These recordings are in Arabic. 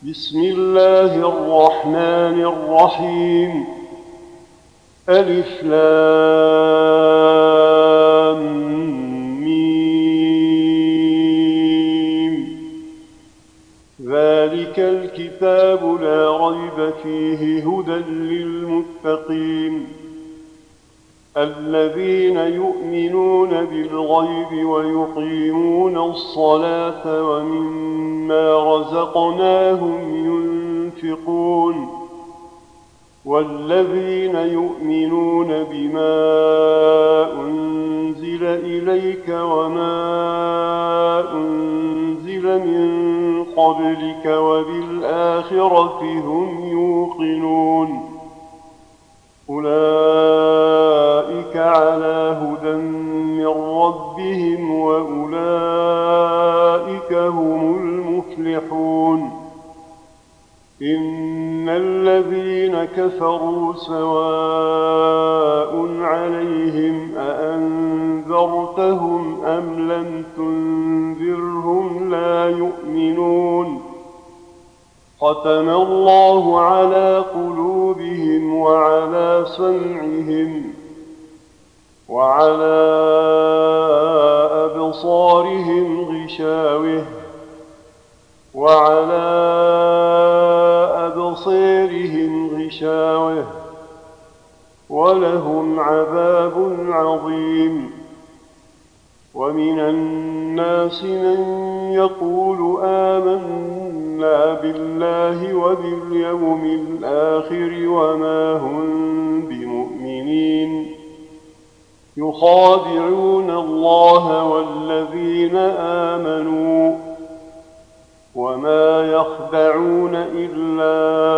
بسم الله الرحمن الرحيم. ألف لام ميم. ذلك الكتاب لا ريب فيه هدى للمتقين الذين يؤمنون بالغيب ويقيمون الصلاة ومما رزقناهم ينفقون والذين يؤمنون بما أنزل إليك وما أنزل من قبلك وبالآخرة هم يوقنون أولئك على هدى من ربهم وأولئك هم المفلحون. إن الذين كفروا سواء عليهم أأنذرتهم أم لم تنذرهم لا يؤمنون. ختم الله على قلوبهم وعلى سمعهم وعلى أبصارهم غشاوة ولهم عذاب عظيم. ومن الناس من يقول آمنا بالله وباليوم الآخر وما هم بمؤمنين يخادعون الله والذين آمنوا وما يخدعون إلا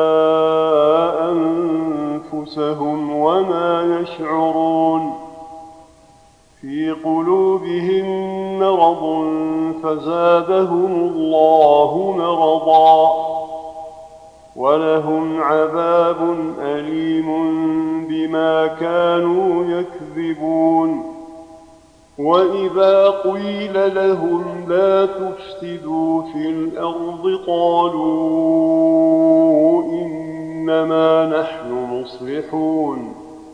أنفسهم وما يشعرون. في قلوبهم مرض فزادهم الله مرضا ولهم عذاب أليم بما كانوا يكذبون. وإذا قيل لهم لا تفسدوا في الأرض قالوا إنما نحن مصلحون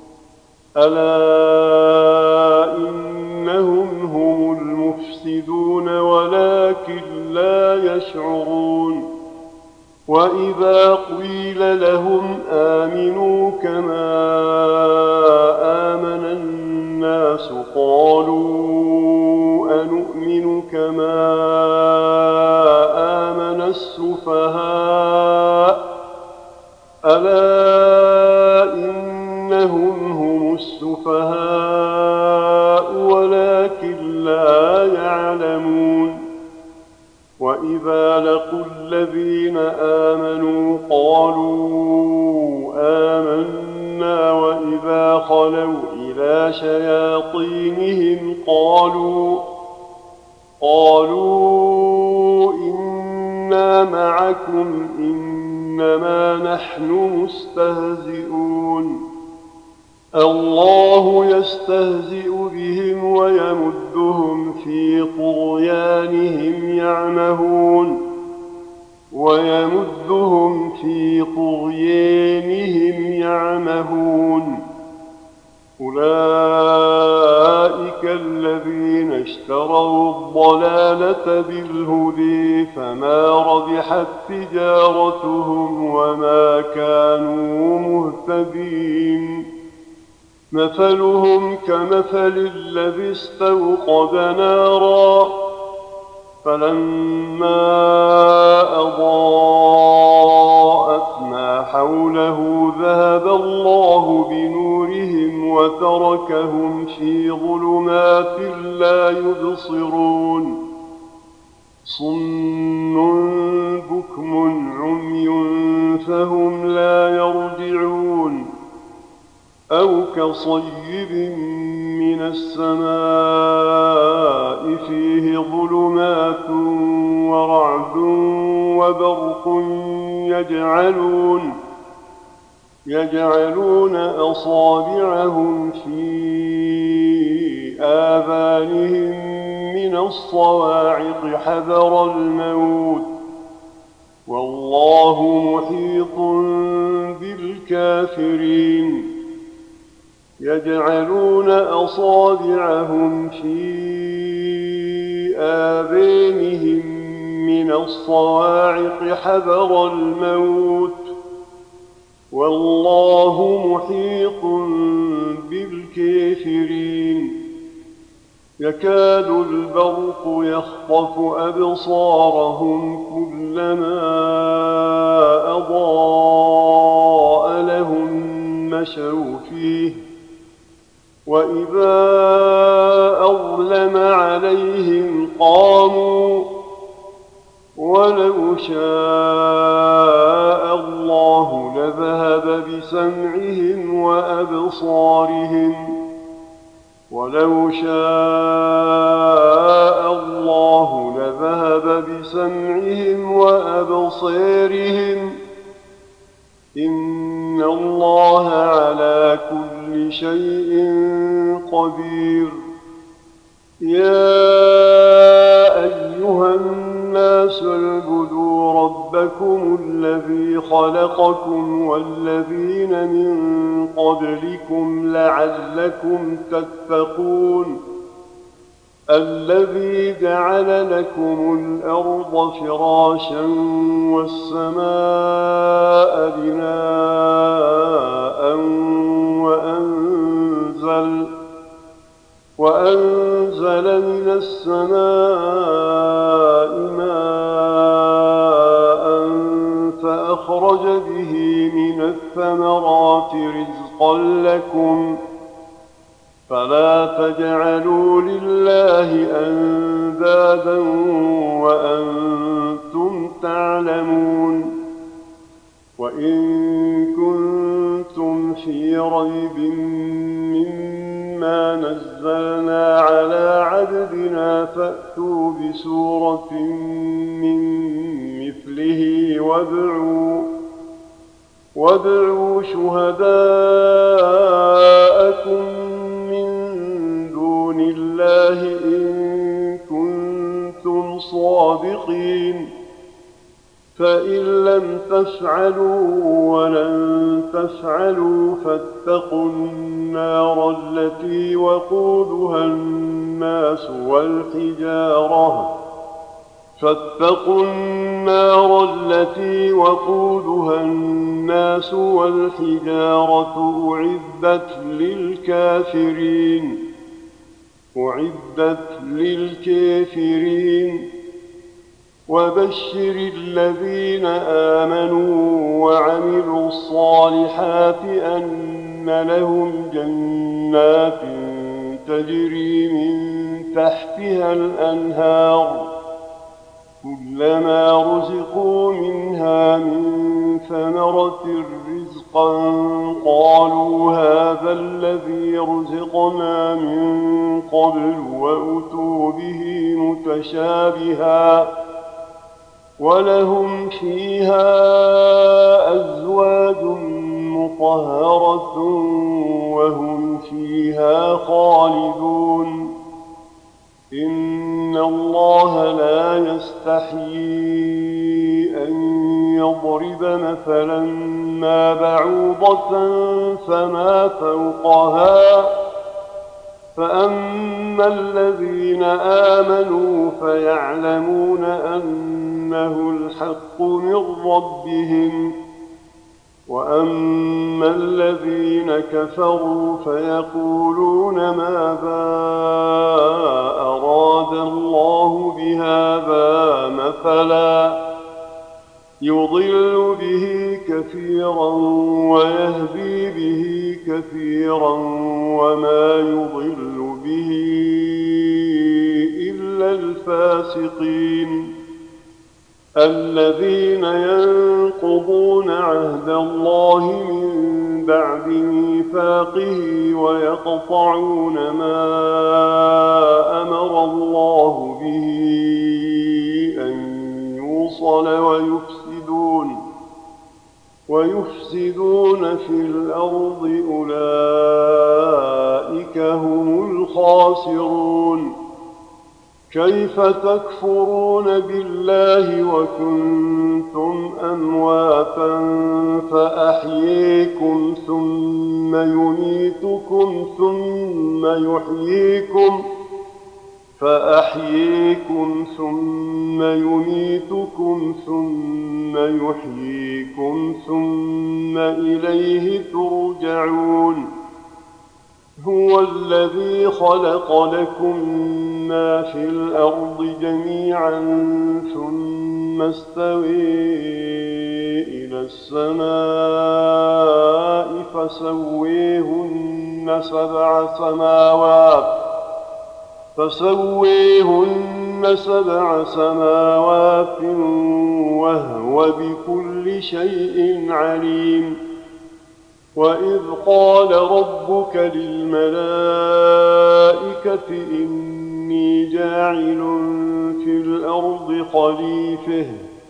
ألا إنهم هم المفسدون ولكن لا يشعرون. وإذا قيل لهم آمنوا كما آمن الناس قالوا أنؤمن كما آمن السفهاء ألا إنهم هم السفهاء ولكن لا يعلمون. وإذا لقوا الذين آمنوا قالوا آمنا وإذا خلوا إلى شياطينهم قالوا إنا معكم إنما نحن مستهزئون. الله يستهزئ بهم ويمدهم في طغيانهم يعمهون. أولئك الذين اشتروا الضلالة بالهدى فما ربحت تجارتهم وما كانوا مهتدين. مثلهم كمثل الذي استوقد نارا فلما أضاءت ما حوله ذهب الله بنورهم وتركهم في ظلمات لا يبصرون. صم بكم عمي فهم لا يرجعون. أو كصيب من السماء فيه ظلمات ورعد وبرق يجعلون أصابعهم في آذانهم من الصواعق حذر الموت والله محيط بالكافرين يجعلون أصابعهم في آذانهم من الصواعق حذر الموت والله محيط بالكافرين يكاد البرق يخطف أبصارهم كلما أضاء لهم مشوا فيه وإذا أظلم عليهم قاموا ولو شاء الله لذهب بسمعهم وأبصارهم ولو شاء الله لذهب بسمعهم وأبصارهم إن الله على كل شيء قدير يا أيها الناس اعبدوا ربكم الذي خلقكم والذين من قبلكم لعلكم تتقون الذي جعل لكم الأرض فراشا والسماء بناء وأنزل من السماء ماء فأخرج به من الثمرات رزقا لكم فلا تجعلوا لله أندادا وأنتم تعلمون وإن كنتم في ريب مما نزلنا على عبدنا فأتوا بسورة من مثله وادعوا شهداءكم من دون الله إن كنتم صادقين فإن لم تفعلوا ولن تفعلوا فاتقوا النار التي وقودها الناس والحجارة أعدت للكافرين وبشر الذين آمنوا وعملوا الصالحات أن لهم جنات تجري من تحتها الأنهار كلما رزقوا منها من ثمرة رزقا قالوا هذا الذي رزقنا من قبل وأتوا به متشابها ولهم فيها أزواج مطهرة وهم فيها خالدون إن الله لا يستحيي أن يضرب مثلا ما بعوضة فما فوقها فأما الذين آمنوا فيعلمون أنه الحق من ربهم وأما الذين كفروا فيقولون ماذا أراد الله بهذا مثلا يضل به كثيرا ويهدي به كثيرا وما يضل به إلا الفاسقين الذين ينقضون عهد الله من بعد ميثاقه ويقطعون ما أمر الله به أن يوصل ويفسدون في الأرض أولئك هم الخاسرون كيف تكفرون بالله وكنتم أمواتا فأحييكم ثم يميتكم ثم يحييكم ثم إليه ترجعون. هو الذي خلق لكم ما في الأرض جميعا ثم استوى إلى السماء فسويهن سبع سماوات وهو بكل شيء عليم. وإذ قال ربك للملائكة إني جاعل في الأرض خليفة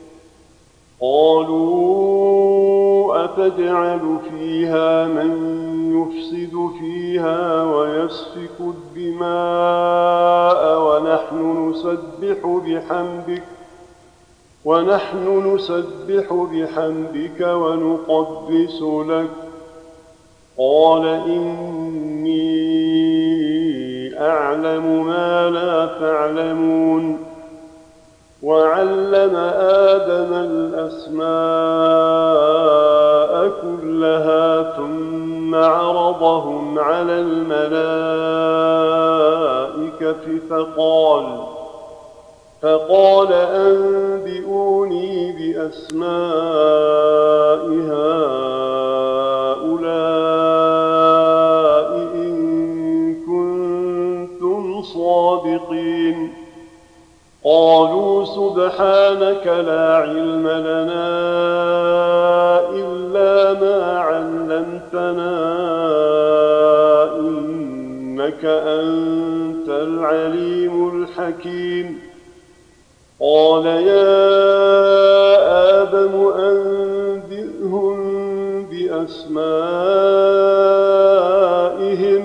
قالوا أتجعل فيها من يفسد فيها ويسفك الدماء ونحن نسبح بحمدك ونقدس لك قال إني أعلم ما لا تعلمون. وعلم آدم الأسماء كلها ثم عرضهم على الملائكة فقال أنبئوني بأسماء هؤلاء إن كنتم صادقين. قالوا سبحانك لا علم لنا إلا ما علمتنا إنك أنت العليم الحكيم. قال يا آدم أنبئهم بأسمائهم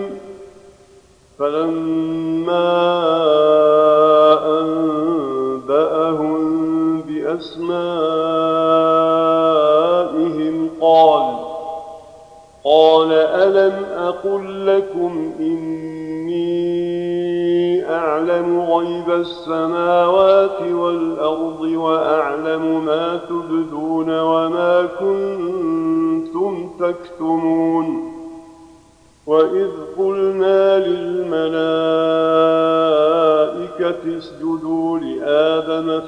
فلما أنبأهم بأسمائهم قال ألم أقل لكم إني أعلم غيب السماوات والأرض وأعلم ما تبدون وما كنتم تكتمون. وإذ قلنا للملائكة اسجدوا لآدم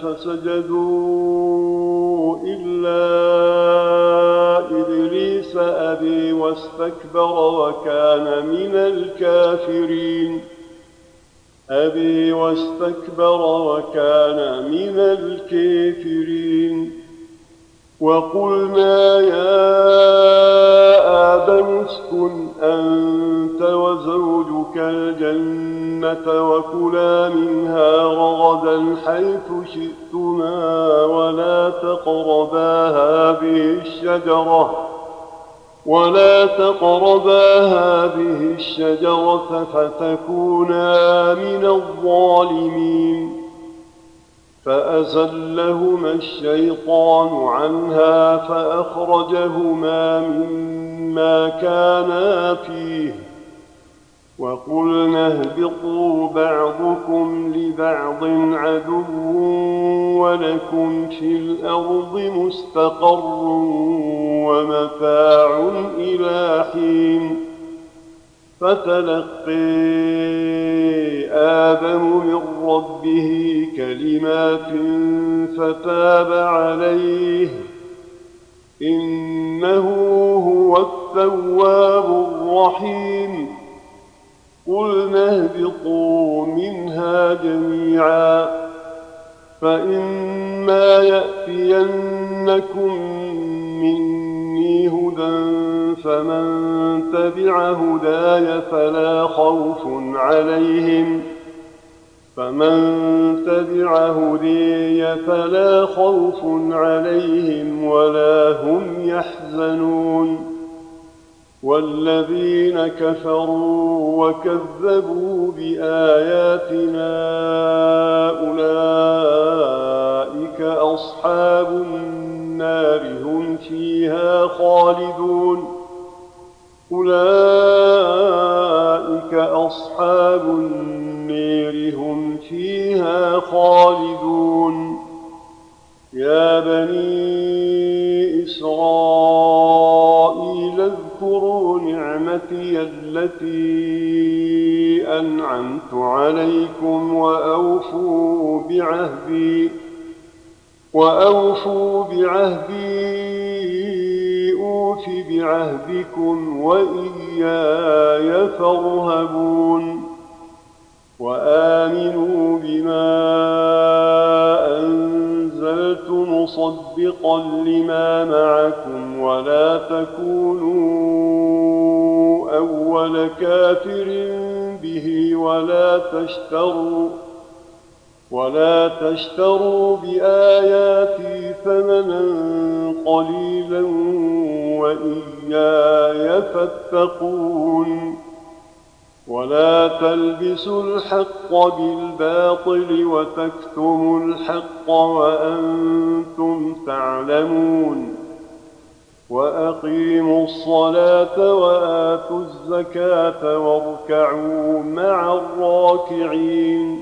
فسجدوا إلا إبليس أبى واستكبر وكان من الكافرين. وقلنا يا آدم اسكن أنت وزوجك الجنة وكلا منها رغدا حيث شئتما ولا تقربا هذه الشجرة فتكونا من الظالمين. فأزلهما الشيطان عنها فأخرجهما مما كانا فيه وقلنا اهبطوا بعضكم لبعض عدو ولكم في الأرض مستقر ومتاع إلى حين. فتلقي آدم من ربه كلمات فتاب عليه إنه هو التواب الرحيم. قلنا اهبطوا منها جميعا فإما يأتينكم مني هدى فمن تبع هداي فلا خوف عليهم ولا هم يحزنون. والذين كفروا وكذبوا بآياتنا أولئك أصحاب النار هم فيها خالدون أولئك أصحاب النار هم فيها خالدون يا بني إسرائيل اذكروا نعمتي التي أنعمت عليكم وأوفوا بعهدي أوف بعهدكم وإياي فارهبون وآمنوا بما أنزلت مصدقا لما معكم ولا تكونوا أول كافر به ولا تشتروا بآياتي ثمنا قليلا وإياي فاتقون ولا تلبسوا الحق بالباطل وتكتموا الحق وأنتم تعلمون وأقيموا الصلاة وآتوا الزكاة واركعوا مع الراكعين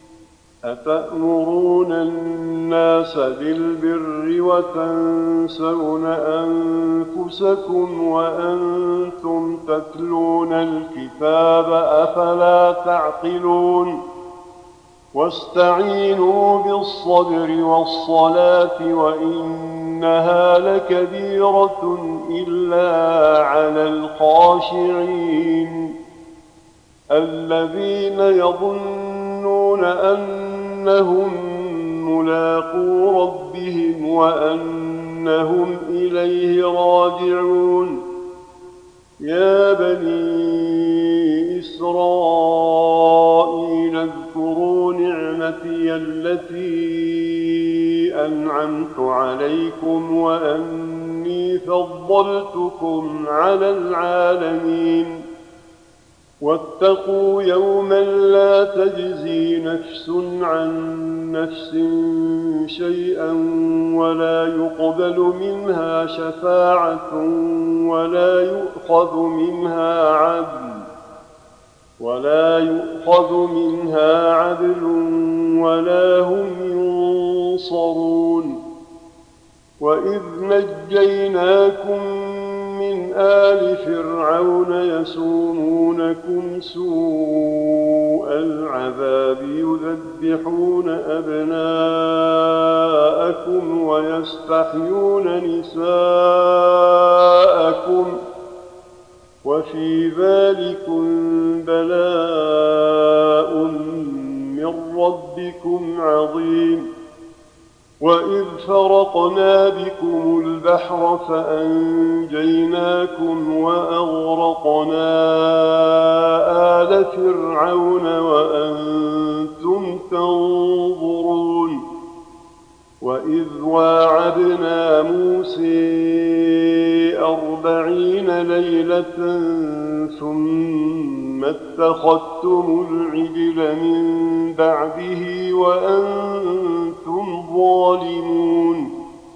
أتأمرون الناس بالبر وتنسون أنفسكم وأنتم تتلون الكتاب أفلا تعقلون واستعينوا بالصبر والصلاة وإنها لكبيرة إلا على الخاشعين الذين يظنون أنهم ملاقو ربهم وأنهم إليه راجعون يا بني إسرائيل اذكروا نعمتي التي أنعمت عليكم وأني فضلتكم على العالمين واتقوا يوما لا تجزي نفس عن نفس شيئا ولا يقبل منها شفاعة ولا يؤخذ منها عدل ولا هم ينصرون وإذ نجيناكم من آل فرعون يسومونكم سوء العذاب يذبحون أبناءكم ويستحيون نساءكم وفي ذلكم بلاء من ربكم عظيم وإذ فرقنا بكم البحر فأنجيناكم وأغرقنا آل فرعون وأنتم تنظرون وإذ واعدنا موسى 40 ليلة ثم اتخذتم العجل من بعده وأنتم ظالمون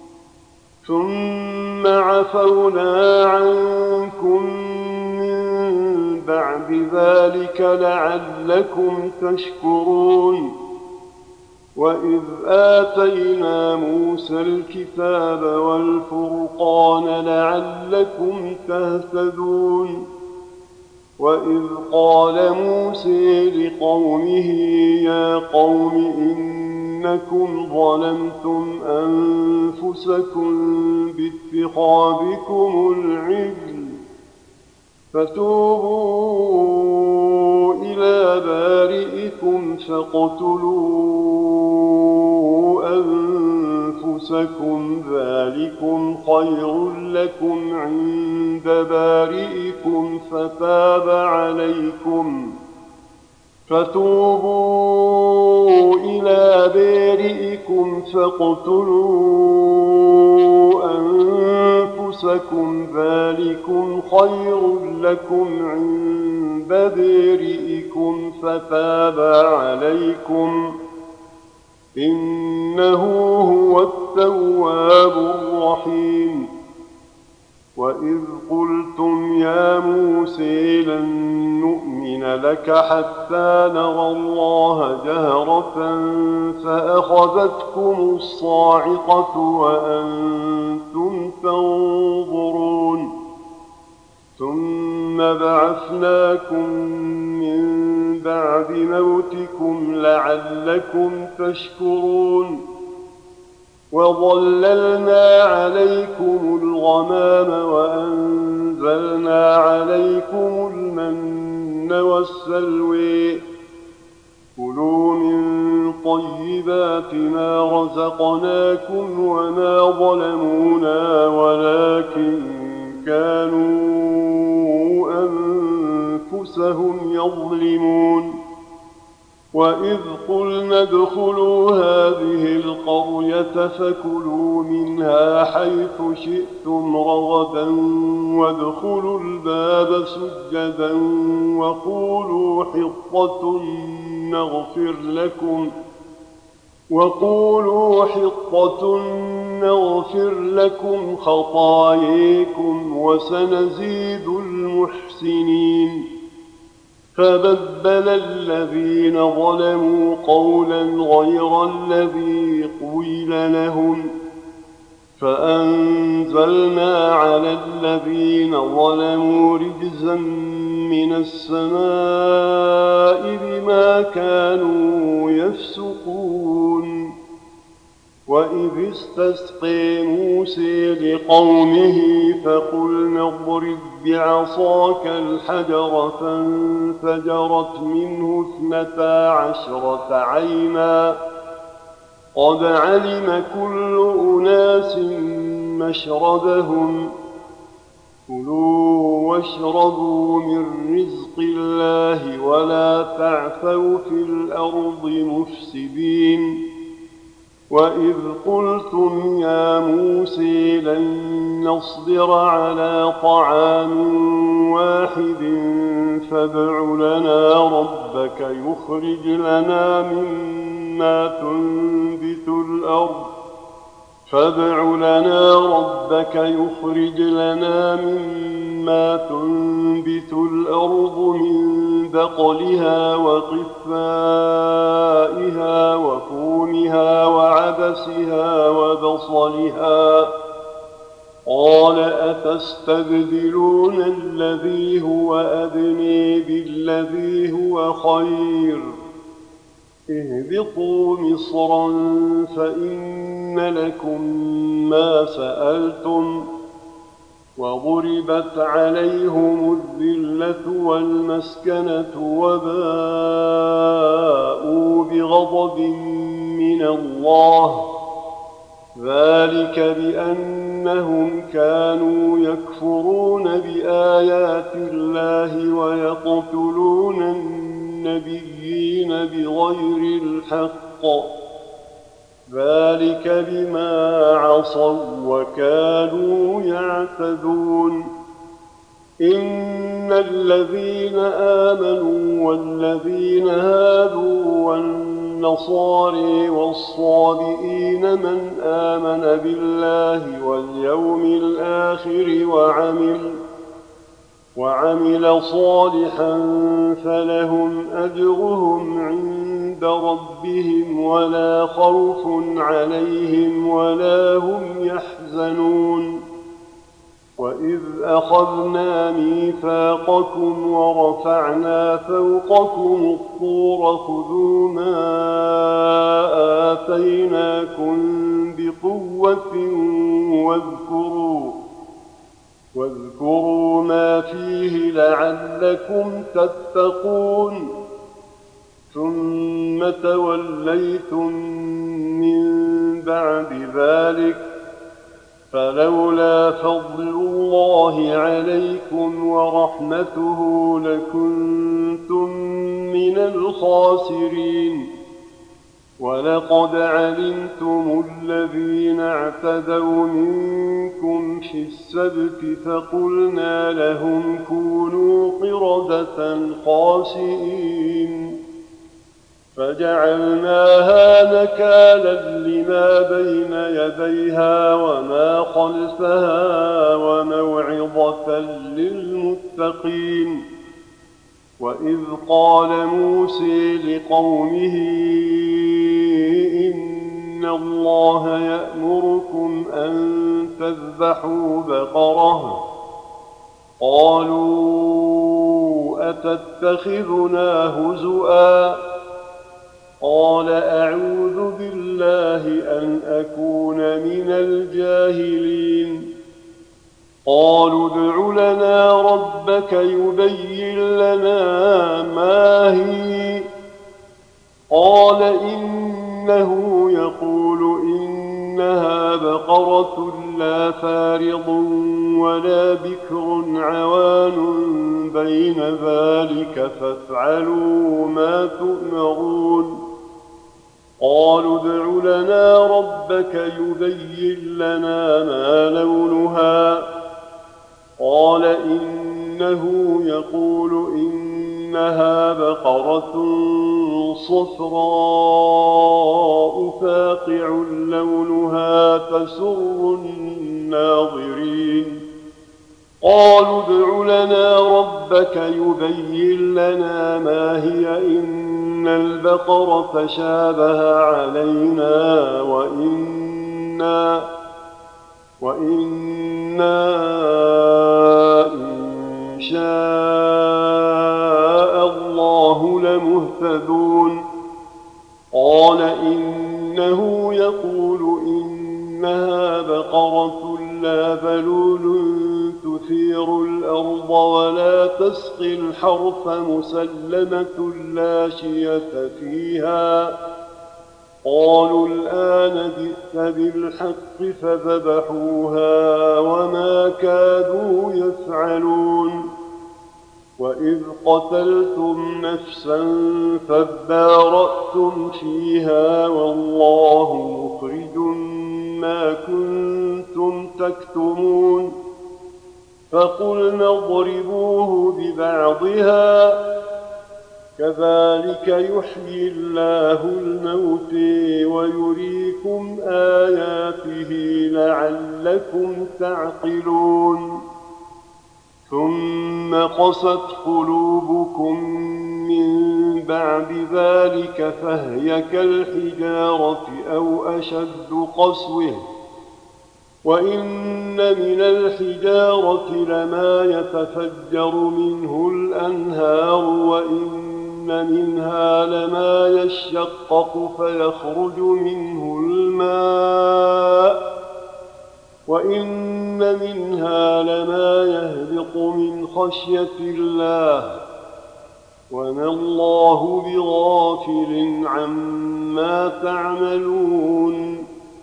ثم عفونا عنكم من بعد ذلك لعلكم تشكرون وإذ آتينا موسى الكتاب والفرقان لعلكم تهتدون وإذ قال موسى لقومه يا قوم إنكم ظلمتم أنفسكم باتخاذكم العجل فتوبوا إلى بارئكم فاقتلوا أنفسكم ذلكم خير لكم عند بارئكم فتاب عليكم فتوبوا إلى بارئكم فاقتلوا أنفسكم أنفسكم ذلكم خير لكم عند بارئكم فتاب عليكم إنه هو التواب الرحيم. وإذ قلتم يا موسى لن نؤمن لك حتى نرى الله جهرة فأخذتكم الصاعقة وأنتم تنظرون ثم بعثناكم من بعد موتكم لعلكم تشكرون وظللنا عليكم الغمام وأنزلنا عليكم المن والسلوى كلوا من طيبات ما رزقناكم وما ظلمونا ولكن كانوا أنفسهم يظلمون. وإذ قلنا ادخلوا هذه القرية فكلوا منها حيث شئتم رغدا وادخلوا الباب سجدا وقولوا حطة نغفر لكم خطاياكم وسنزيد المحسنين. فبدل الذين ظلموا قولا غير الذي قيل لهم فأنزلنا على الذين ظلموا رجزا من السماء بما كانوا يفسقون. وإذ استسقى موسى لقومه فقلنا اضرب بعصاك الحجر فانفجرت منه 12 عينا قد علم كل أناس مشربهم كلوا واشربوا من رزق الله ولا تعثوا في الأرض مفسدين. وإذ قلتم يا موسى لن نصبر على طعام واحد فادع لنا ربك يخرج لنا مما تنبت الأرض من بقلها وقثائها وفومها وعدسها وبصلها قال أتستبدلون الذي هو أدنى بالذي هو خير اهبطوا مصرا فإن لكم ما سألتم وضربت عليهم الذلة والمسكنة وباءوا بغضب من الله ذلك بأنهم كانوا يكفرون بآيات الله ويقتلون النبيين بغير الحق ذلك بما عصوا وكانوا يعتدون. إن الذين آمنوا والذين هادوا والنصارى والصابئين من آمن بالله واليوم الآخر وعمل صالحا فلهم أجرهم عند ربهم ولا خوف عليهم ولا هم يحزنون. وإذ أخذنا ميثاقكم ورفعنا فوقكم الطور خذوا ما آتيناكم بقوة واذكروا ما فيه لعلكم تتقون. ثم توليتم من بعد ذلك فلولا فضل الله عليكم ورحمته لكنتم من الخاسرين. ولقد علمتم الذين اعتدوا منكم في السبت فقلنا لهم كونوا قردة خاسئين فجعلناها نكالا لما بين يديها وما خلفها وموعظة للمتقين. وإذ قال موسى لقومه إن الله يأمركم أن تذبحوا بقرة قالوا أتتخذنا هزؤا قال أعوذ بالله أن أكون من الجاهلين. قالوا ادع لنا ربك يبين لنا ما هي قال إنه يقول إنها بقرة لا فارض ولا بكر عوان بين ذلك فافعلوا ما تؤمرون. قالوا ادع لنا ربك يبين لنا ما لونها قال إنه يقول إنها بقرة صفراء فاقع لونها تسر الناظرين. قالوا ادع لنا ربك يبين لنا ما هي إن البقرة تشابه علينا وإنا إن شاء الله لمهتدون. قال إنه يقول إنها بقرة لا ذلول تثير الأرض ولا تسقي الحرث مسلمة لا شية فيها. قالوا الآن جئت بالحق فذبحوها وما كادوا يفعلون. وإذ قتلتم نفسا فادارأتم فيها والله مخرج ما كنتم تكتمون. فقلنا اضربوه ببعضها كذلك يحيي الله الموت ويريكم آياته لعلكم تعقلون. ثم قست قلوبكم من بعد ذلك فهي كالحجارة أو أشد قسوة وإن من الحجارة لما يتفجر منه الأنهار وإن منها لما يشقق فيخرج منه الماء وإن منها لما يهبط من خشية الله وما الله بغافل عما تعملون.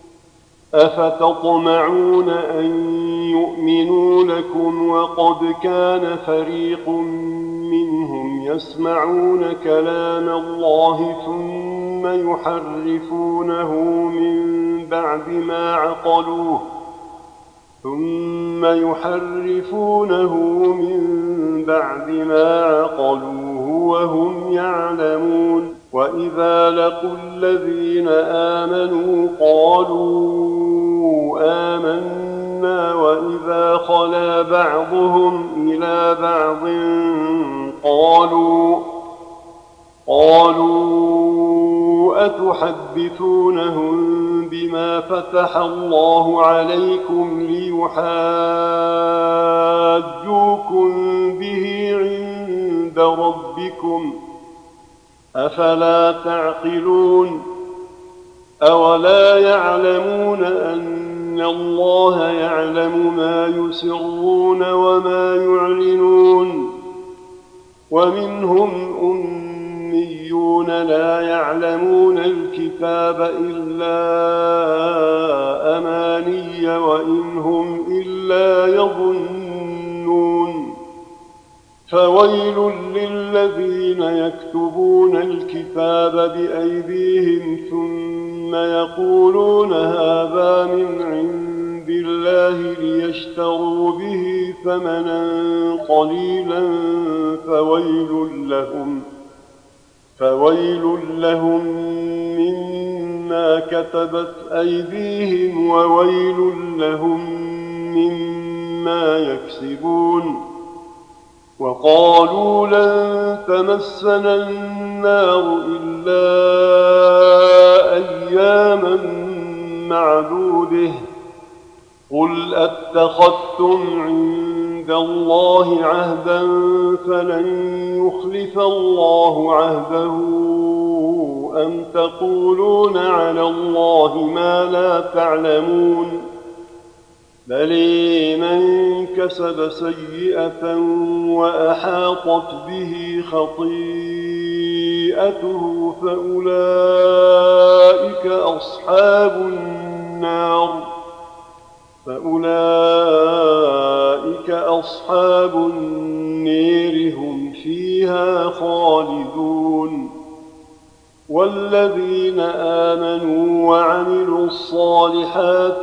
أفتطمعون أن يؤمنوا لكم وقد كان فريق منهم يسمعون كلام الله ثم يحرفونه من بعد ما عقلوه وهم يعلمون. وإذا لقوا الذين آمنوا قالوا آمنا وإذا خلا بعضهم إلى بعض قالوا أتحدثونهم بما فتح الله عليكم ليحاجوكم به عند ربكم أفلا تعقلون. أولا يعلمون أن الله يعلم ما يسرون وما يعلنون. ومنهم أميون لا يعلمون الكتاب إلا أماني وإن هم إلا يظنون. فويل للذين يكتبون الكتاب بأيديهم ثم يقولون هذا من عند الله ليشتروا به ثمنا قليلا فويل لهم مما كتبت أيديهم وويل لهم مما يكسبون. وقالوا لن تمسنا النار إلا أياما معدودة قل أتخذتم عند الله عهدا فلن يخلف الله عهده أم تقولون على الله ما لا تعلمون. بل من كسب سيئة وأحاطت به خطيئته فأولئك أصحاب النير هم فيها خالدون. والذين آمنوا وعملوا الصالحات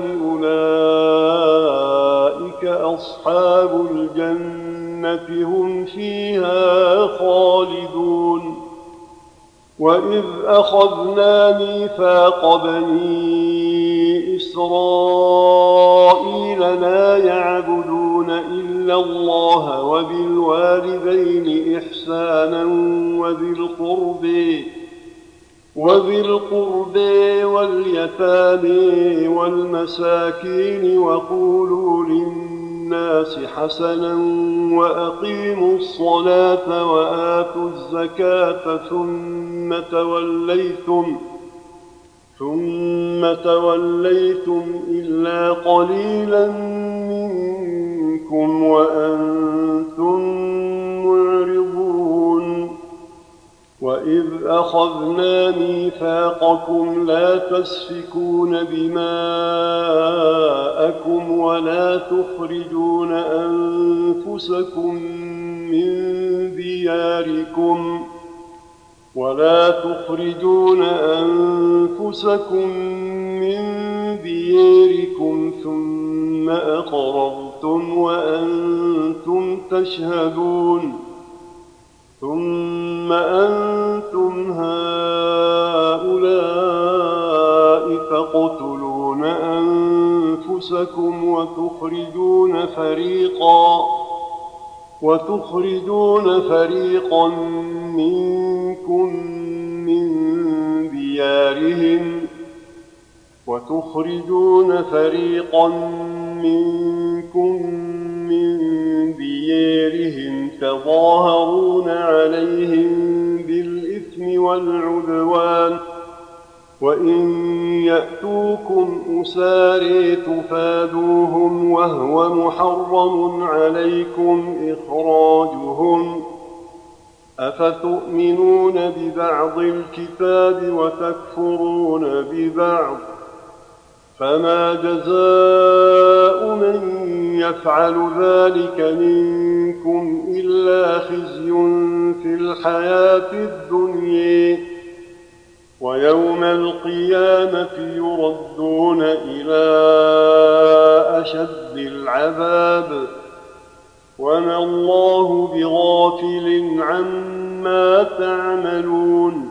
أولئك أصحاب الجنة هم فيها خالدون. وإذ أخذنا ميثاق بني إسرائيل لا يعبدون إلا الله وبالوالدين إحسانا وذي القرب واليتامى والمساكين وقولوا للناس حسنا وأقيموا الصلاة وآتوا الزكاة ثم توليتم إلا قليلا منكم وأنتم معرضون. وإذ أخذنا ميثاقكم لا تسفكون دماءكم ولا تخرجون أنفسكم من دياركم ثم أقررتم وأنتم تشهدون. ثم أنتم هؤلاء تقتلون أنفسكم وتخرجون فريقا منكم من ديارهم تظاهرون عليهم بالإثم والعدوان وإن يأتوكم أسارى تفادوهم وهو محرم عليكم إخراجهم. أفتؤمنون ببعض الكتاب وتكفرون ببعض؟ فما جزاء من يفعل ذلك منكم إلا خزي في الحياة الدنيا ويوم القيامة يردون إلى أشد العذاب وما الله بغافل عما تعملون.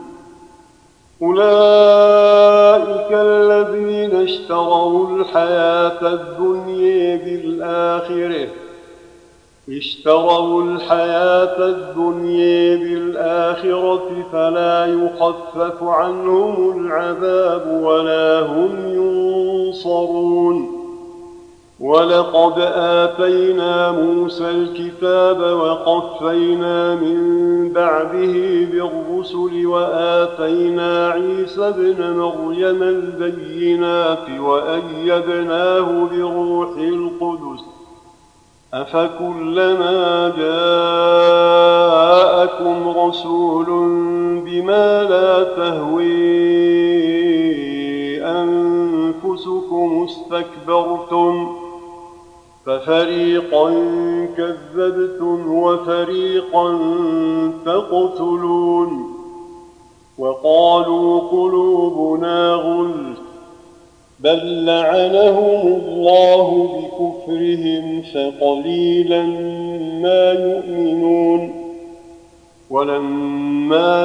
أولئك الذين اشتروا الحياة الدنيا بالآخرة فلا يخفف عنهم العذاب ولا هم ينصرون. ولقد آتينا موسى الكتاب وقفينا من بعده بالرسل وآتينا عيسى ابن مريم البينات وأيدناه بروح القدس. أفكلما جاءكم رسول بما لا تهوي أنفسكم استكبرتم أفريقا كذبتم وفريقا تقتلون وقالوا قلوبنا غلف بل لعنهم الله بكفرهم فقليلا ما يؤمنون ولما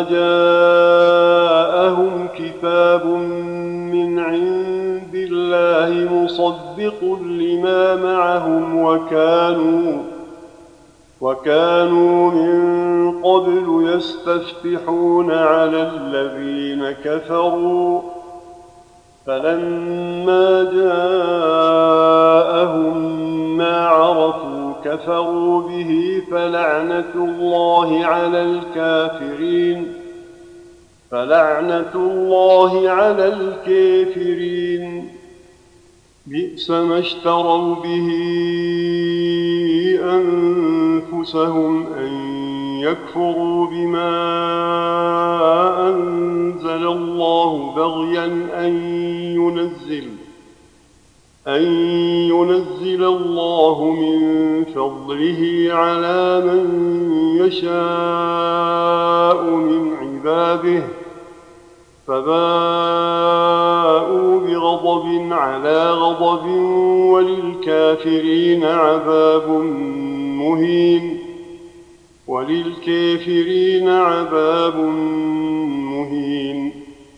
جاءهم كتاب من عند الله مصدق لما معهم وكانوا من قبل يستفتحون على الذين كفروا فلما جاءهم ما عرفوا كفروا به فلعنة الله على الكافرين بئس ما اشتروا به أنفسهم أن يكفروا بما أنزل الله بغيا أن ينزل الله من فضله على من يشاء من عباده فباءوا بغضب على غضب وللكافرين عذاب مهين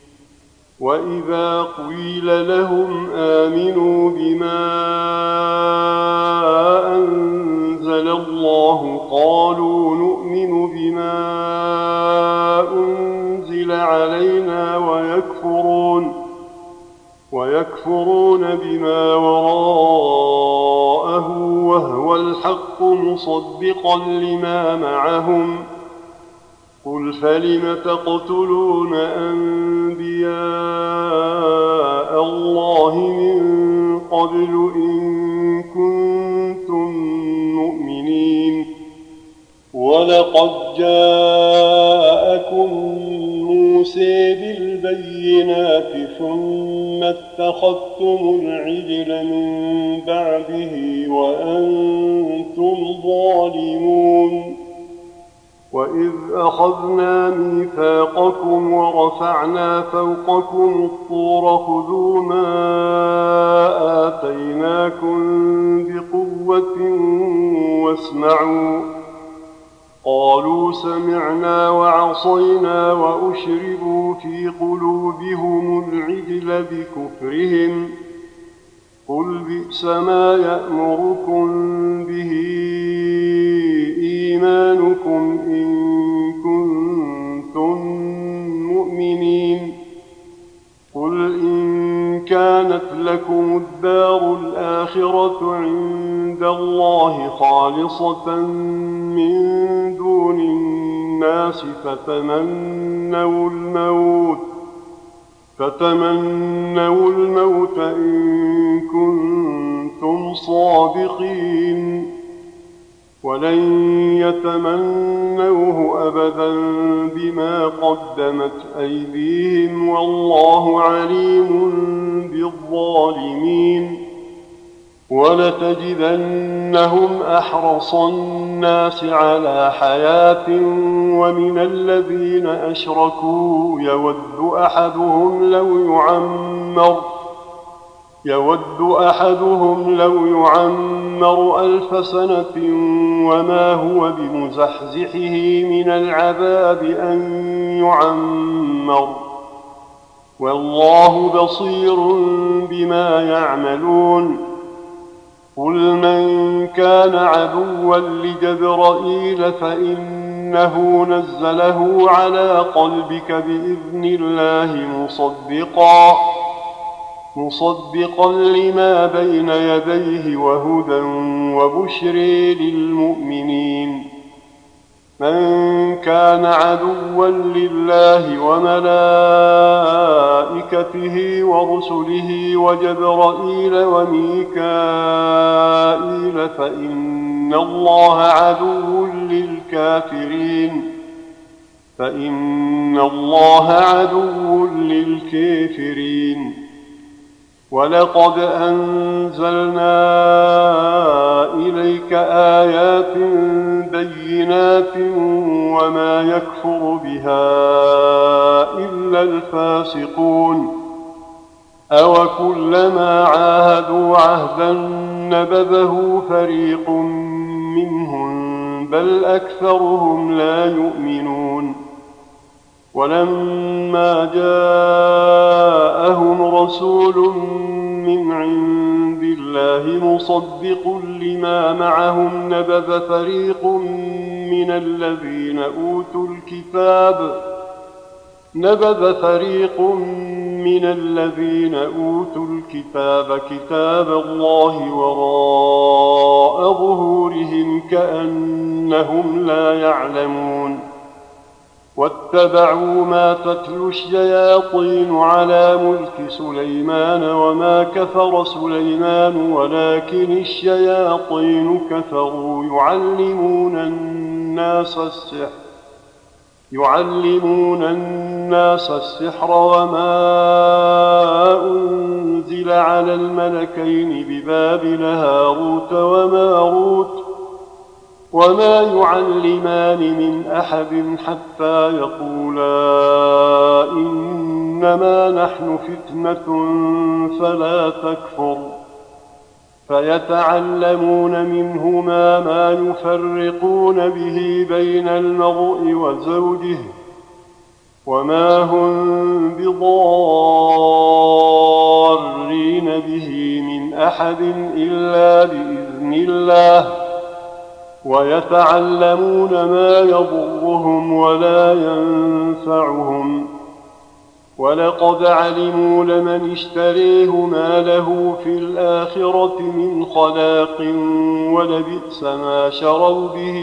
وإذا قيل لهم آمنوا بما أنزل الله قالوا نؤمن بما أنزل علينا ويكفرون بما وراءه وهو الحق مصدقا لما معهم قل فلم تقتلون أنبياء الله من قبل إن كنتم مؤمنين ولقد جاءكم موسى بالبينات ثم اتخذتم العجل من بعده وأنتم ظالمون وإذ أخذنا ميثاقكم ورفعنا فوقكم الطور خذوا ما آتيناكم بقوة واسمعوا قالوا سمعنا وعصينا وأشربوا في قلوبهم العجل بكفرهم قل بئس ما يأمركم به إيمانكم إن كنتم مؤمنين قل إن كانت لكم الدار الآخرة عند الله خالصة من دون الناس فتمنوا الموت إن كنتم صادقين ولن يتمنوه أبدا بما قدمت أيديهم والله عليم بالظالمين ولتجدنهم أحرص الناس على حياة ومن الذين أشركوا يود أحدهم لو يعمر 1000 سنة وما هو بمزحزحه من العذاب أن يعمر والله بصير بما يعملون قل من كان عدوا لجبرائيل فإنه نزله على قلبك بإذن الله مصدقا لما بين يديه وهدى وبشر للمؤمنين من كان عدوا لله وملائكته ورسله وجبرائيل وميكائيل فإن الله عدو للكافرين ولقد أنزلنا إليك آيات بينات وما يكفر بها إلا الفاسقون أوكلما عاهدوا عهدا نبذه فريق منهم بل أكثرهم لا يؤمنون ولما جاءهم رسول من عند الله مصدق لما معهم نبذ فريق من الذين أوتوا الكتاب كتاب الله وراء ظهورهم كأنهم لا يعلمون واتبعوا ما تتلو الشياطين على ملك سليمان وما كفر سليمان ولكن الشياطين كفروا يعلمون الناس السحر وما أنزل على الملكين ببابل هاروت وماروت وما يعلمان من أحد حتى يقولا إنما نحن فتنة فلا تكفر فيتعلمون منهما ما يفرقون به بين المرء وزوجه وما هم بضارين به من أحد إلا بإذن الله ويتعلمون ما يضرهم ولا ينفعهم ولقد علموا لمن اشتريه ما له في الآخرة من خلاق ولبئس ما شروا به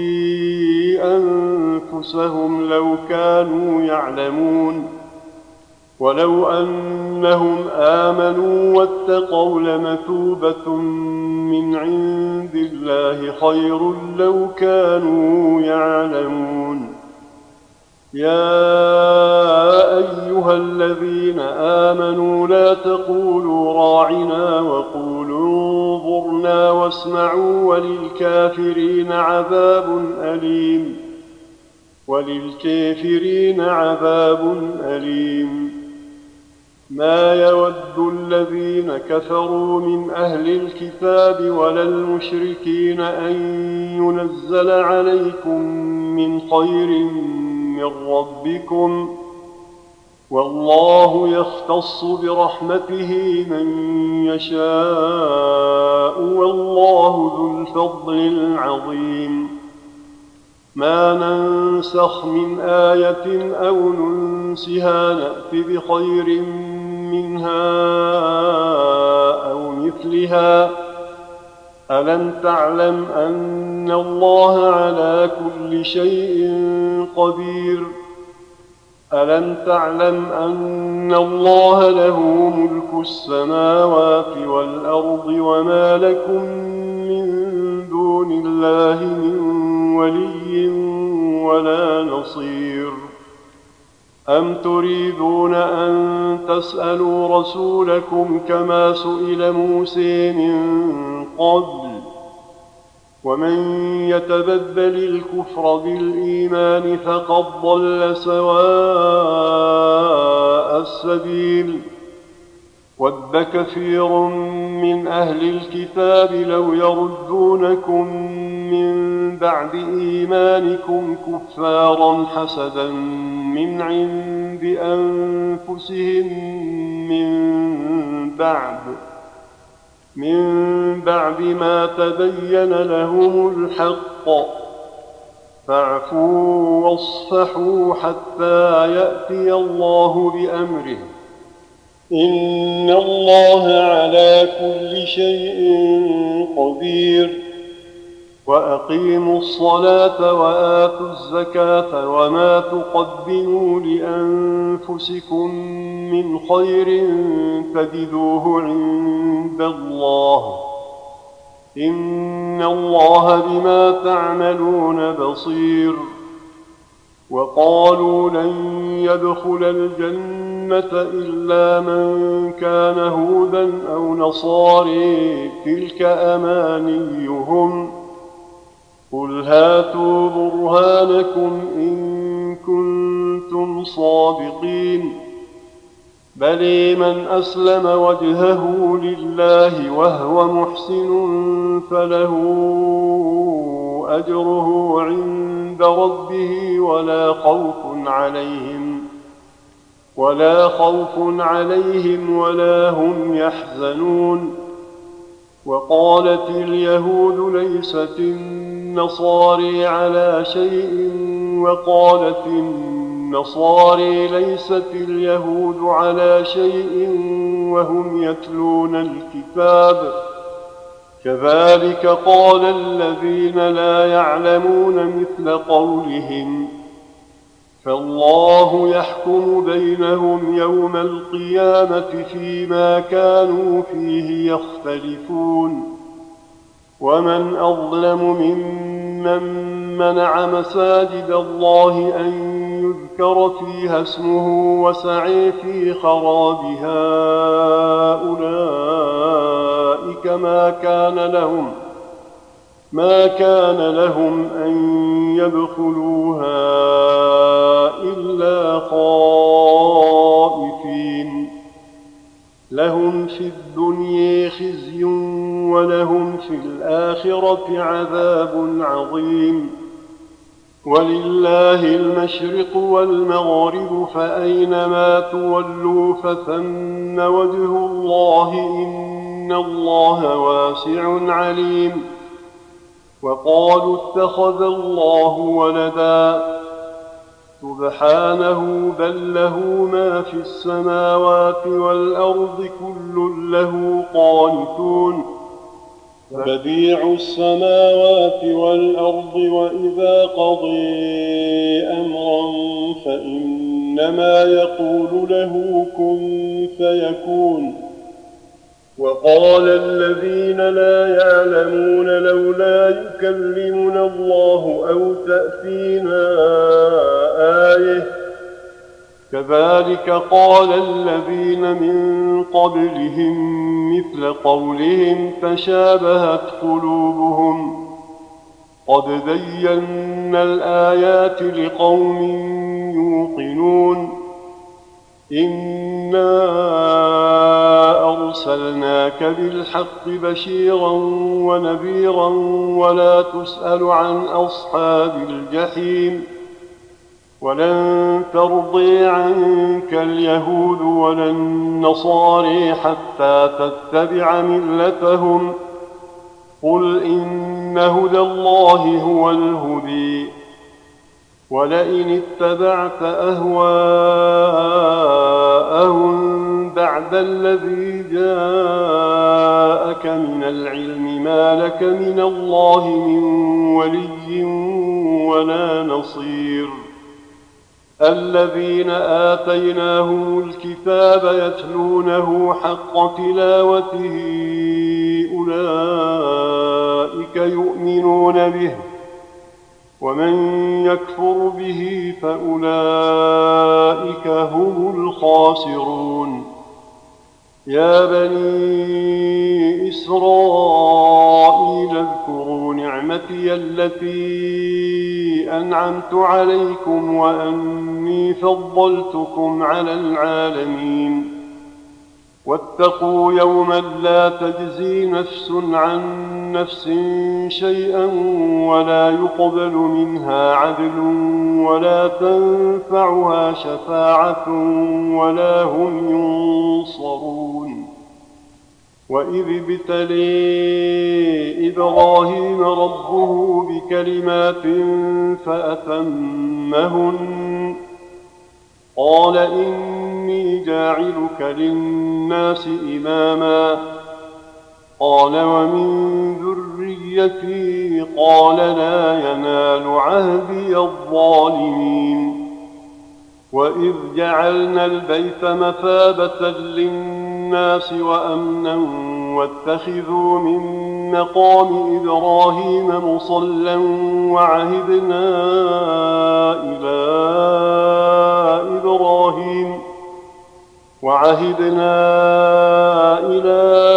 أنفسهم لو كانوا يعلمون ولو أنهم آمنوا واتقوا لمثوبة من عند الله خير لو كانوا يعلمون يا أيها الذين آمنوا لا تقولوا راعنا وقولوا انظرنا واسمعوا وللكافرين عذاب أليم ما يود الذين كفروا من أهل الكتاب ولا المشركين أن ينزل عليكم من خير من ربكم والله يختص برحمته من يشاء والله ذو الفضل العظيم ما ننسخ من آية أو ننسها نأت بخير منها أو مثلها ألم تعلم أن الله على كل شيء قدير ألم تعلم أن الله له ملك السماوات والأرض وما لكم من دون الله من ولي ولا نصير أم تريدون أن تسألوا رسولكم كما سئل موسى من قبل ومن يتبدل الكفر بالإيمان فقد ضل سواء السبيل ود كثير من أهل الكتاب لو يردونكم من بعد إيمانكم كفارا حسدا من عند أنفسهم من بعد ما تبين لهم الحق فاعفوا واصفحوا حتى يأتي الله بأمره إن الله على كل شيء قدير وأقيموا الصلاة وآتوا الزكاة وما تقدموا لأنفسكم من خير تجدوه عند الله إن الله بما تعملون بصير وقالوا لن يدخل الجنة الأمة إلا من كان هودا أو نصاري تلك أمانيهم قل هاتوا برهانكم إن كنتم صادقين بل من أسلم وجهه لله وهو محسن فله أجره عند ربه ولا خوف عليهم ولا هم يحزنون. وقالت اليهود ليست النصارى على شيء وقالت النصارى ليست اليهود على شيء وهم يتلون الكتاب كذلك قال الذين لا يعلمون مثل قولهم فالله يحكم بينهم يوم القيامة فيما كانوا فيه يختلفون. ومن أظلم ممن منع مساجد الله أن يذكر فيها اسمه وسعي في خرابها أولئك ما كان لهم أن يدخلوها إلا خائفين لهم في الدنيا خزي ولهم في الآخرة عذاب عظيم. ولله المشرق والمغرب فأينما تولوا فثم وجه الله إن الله واسع عليم. وقالوا اتخذ الله ولدا سبحانه بل له ما في السماوات والأرض كل له قانتون بديع السماوات والأرض وإذا قضي أمرا فإنما يقول له كن فيكون. وقال الذين لا يعلمون لولا يكلمنا الله أو تأتينا آية كذلك قال الذين من قبلهم مثل قولهم تشابهت قلوبهم قد بينا الآيات لقوم يوقنون. إنا أرسلناك بالحق بشيرا ونذيرا ولا تسأل عن أصحاب الجحيم. ولن ترضي عنك اليهود ولا النصارى حتى تتبع ملتهم قل إن هدى الله هو الهدي ولئن اتبعت أهواءهم بعد الذي جاءك من العلم ما لك من الله من ولي ولا نصير. الذين آتيناهم الكتاب يتلونه حق تلاوته أولئك يؤمنون به ومن يكفر به فأولئك هم الخاسرون. يا بني إسرائيل اذكروا نعمتي التي أنعمت عليكم وأني فضلتكم على العالمين. واتقوا يوما لا تجزي نفس عن نفس شيئا ولا يقبل منها عدل ولا تنفعها شفاعة ولا هم ينصرون. وإذ ابتلي إبراهيم ربه بكلمات فأتمهن قال إني جاعلك للناس إماما قال ومن ذريتي قال لا ينال عهدي الظالمين. وإذ جعلنا البيت مثابة للناس وأمنا واتخذوا من مقام إبراهيم مصلى وعهدنا إلى وعهدنا إلى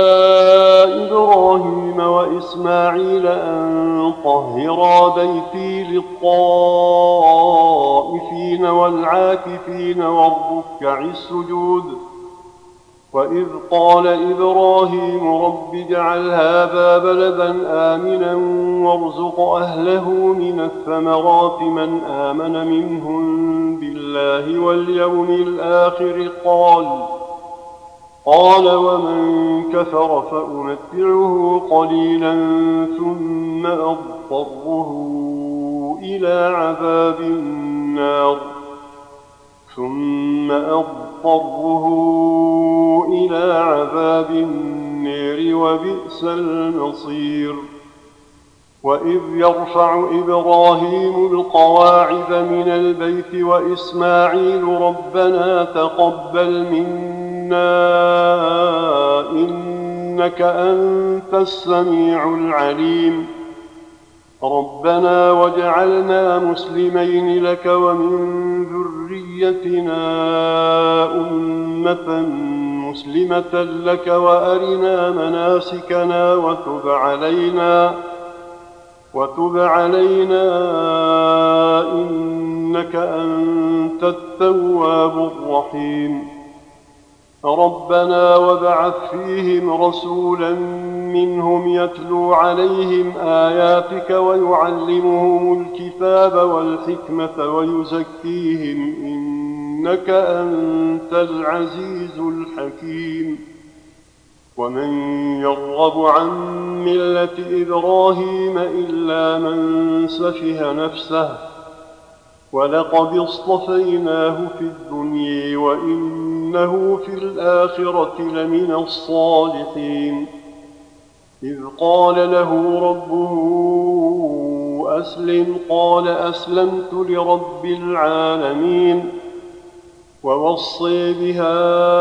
إبراهيم وإسماعيل أن طهرا بيتي للطائفين والعاكفين والركع السجود. وإذ قال إبراهيم رب اجعل هذا بلدا آمنا وارزق أهله من الثمرات من آمن منهم بالله واليوم الآخر قال ومن كفر فأمتعه قليلا ثم أضطره إلى عذاب النار وبئس المصير. وإذ يرفع إبراهيم القواعد من البيت وإسماعيل ربنا تقبل منا إنك أنت السميع العليم ربنا واجعلنا مسلمين لك ومن ذريتنا أمة مسلمة لك وأرنا مناسكنا وتب علينا إنك أنت التواب الرحيم. ربنا وابعث فيهم رسولا منهم يتلو عليهم آياتك ويعلمهم الكتاب والحكمة ويزكيهم إنك أنت العزيز الحكيم. ومن يرغب عن ملة إبراهيم إلا من سفه نفسه ولقد اصطفيناه في الدنيا وإنه في الآخرة لمن الصالحين. إذ قال له ربه أسلم قال أسلمت لرب العالمين. ووصي بها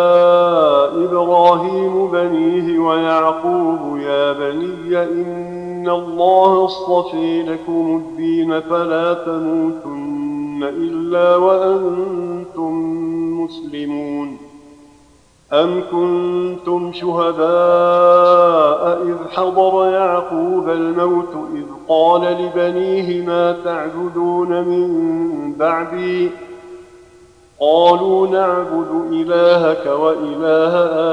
إبراهيم بنيه ويعقوب يا بني إن الله اصطفى لكم الدين فلا تموتن إلا وأنتم مسلمون. أم كنتم شهداء إذ حضر يعقوب الموت إذ قال لبنيه ما تعبدون من بعدي قالوا نعبد إلهك وإله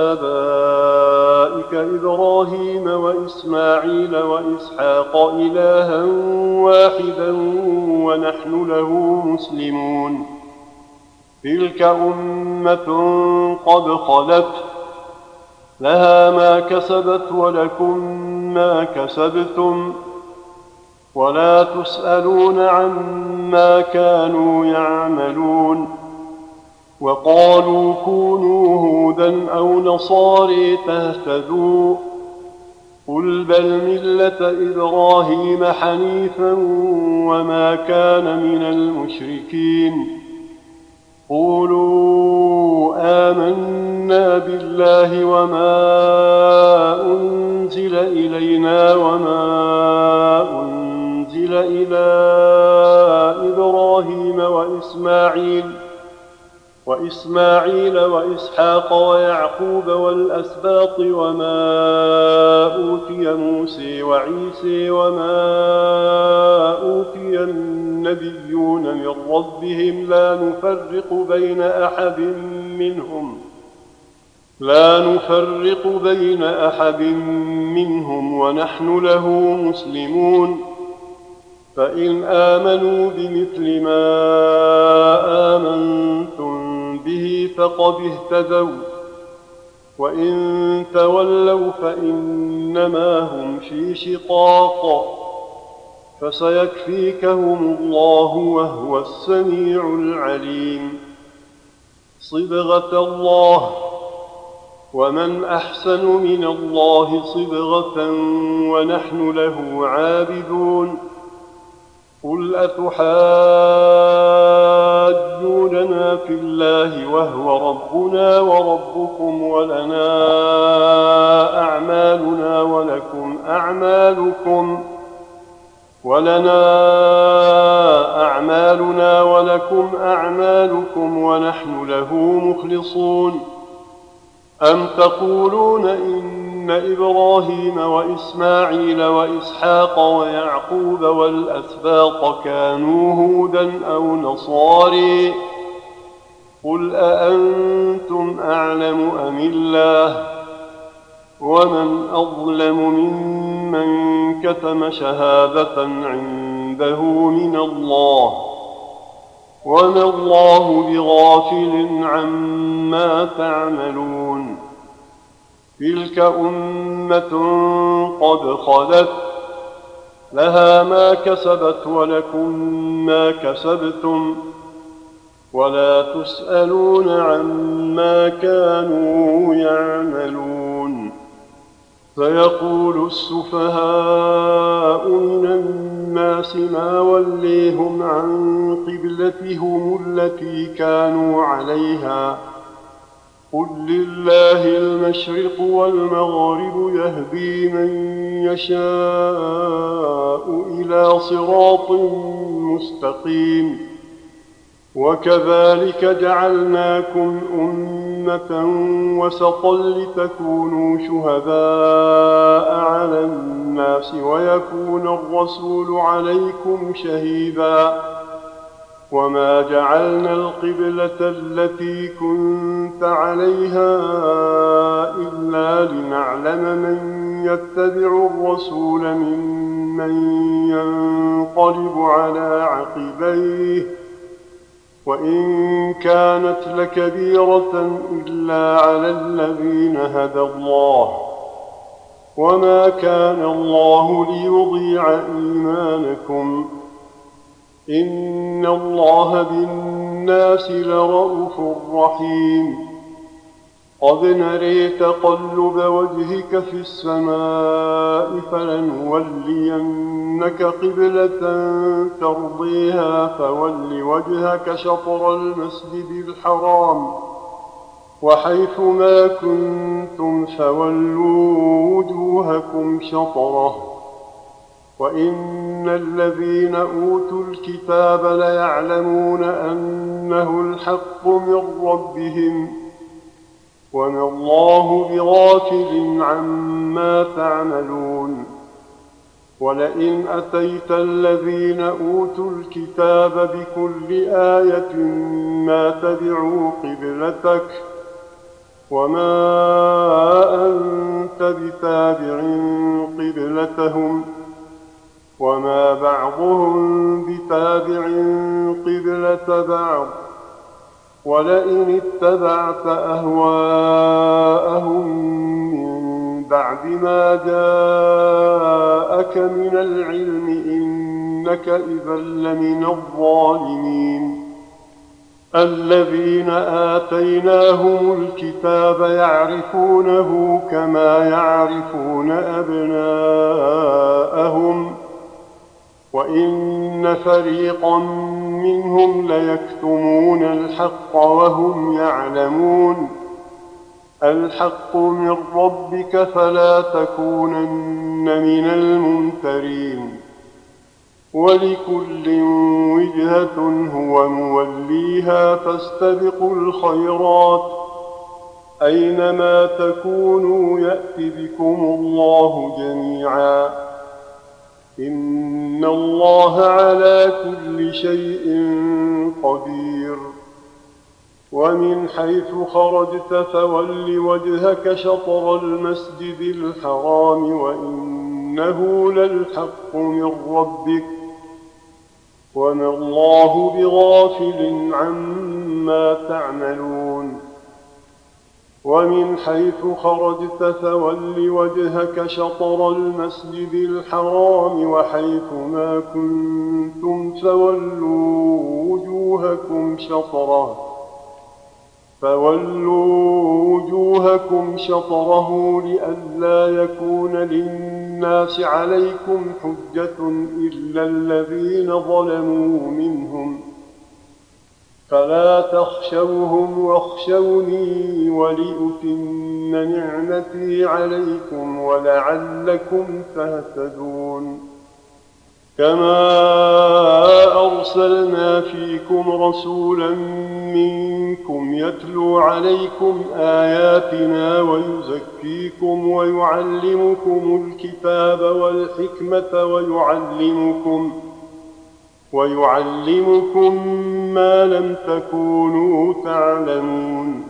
آبائك إبراهيم وإسماعيل وإسحاق إلها واحدا ونحن له مسلمون. تلك أمة قد خلت لها ما كسبت ولكم ما كسبتم ولا تسألون عما كانوا يعملون. وقالوا كونوا هودا أو نصارى تهتدوا قل بل ملة إبراهيم حنيفا وما كان من المشركين. قولوا آمنا بالله وما أنزل إلينا وما أنزل إلى إبراهيم وإسماعيل وإسحاق ويعقوب والأسباط وما أوتي موسى وعيسى وما أوتي النبيون من ربهم لا نفرق بين أحد منهم ونحن له مسلمون. فإن آمنوا بمثل ما آمنتم به فقد اهتدوا وإن تولوا فإنما هم في شقاق فسيكفيكهم الله وهو السميع العليم. صبغة الله ومن أحسن من الله صبغة ونحن له عابدون. قل أتحاجوننا في الله وهو ربنا وربكم ولنا أعمالنا ولكم أعمالكم ونحن له مخلصون. أم تقولون إن إبراهيم وإسماعيل وإسحاق ويعقوب والأسباط كانوا هودا أو نصاري؟ قل أأنتم أعلم أم الله؟ ومن أظلم ممن كتم شهادة عنده من الله، وما الله بغافل عما تعملون. تلك أمة قد خلت، لها ما كسبت ولكم ما كسبتم، ولا تسألون عما كانوا يعملون. فيقول السفهاء من الناس ما وليهم عن قبلتهم التي كانوا عليها، قل لله المشرق والمغرب يهدي من يشاء إلى صراط مستقيم. وكذلك جعلناكم أمة وسطا لتكونوا شهداء على الناس ويكون الرسول عليكم شهيدا. وما جعلنا القبلة التي كنت عليها إلا لنعلم من يتبع الرسول ممن ينقلب على عقبيه، وإن كانت لكبيرة إلا على الذين هدى الله، وما كان الله ليضيع إيمانكم، إن الله بالناس لرءوف رحيم. قد نري تقلب وجهك في السماء فلنولينك قبلة ترضيها فول وجهك شطر المسجد الحرام، وحيث ما كنتم فولوا وجوهكم شطره، وإن الذين أوتوا الكتاب ليعلمون أنه الحق من ربهم، وما الله بغافل عما تعملون. ولئن أتيت الذين أوتوا الكتاب بكل آية ما تبعوا قبلتك، وما أنت بتابع قبلتهم، وما بعضهم بتابع قبلة بعض. ولئن اتبعت أهواءهم من بعد ما جاءك من العلم إنك إذا لمن الظالمين. الذين آتيناهم الكتاب يعرفونه كما يعرفون أبناءهم، وإن فريقا منهم ليكتمون الحق وهم يعلمون. الحق من ربك فلا تكونن من الممترين. ولكل وجهة هو موليها فاستبقوا الخيرات، أينما تكونوا يأت بكم الله جميعا، إن الله على كل شيء قدير. ومن حيث خرجت فول وجهك شطر المسجد الحرام وإنه للحق من ربك، وما الله بغافل عما تعملون. ومن حيث خرجت فول وجهك شطر المسجد الحرام وحيث ما كنتم فولوا وجوهكم شطره لئلا يكون للناس عليكم حجة إلا الذين ظلموا منهم، فلا تخشوهم واخشوني ولأتم نعمتي عليكم ولعلكم تهتدون. كما أرسلنا فيكم رسولا منكم منكم يتلو عليكم آياتنا ويزكيكم ويعلمكم الكتاب والحكمة ويعلمكم ما لم تكونوا تعلمون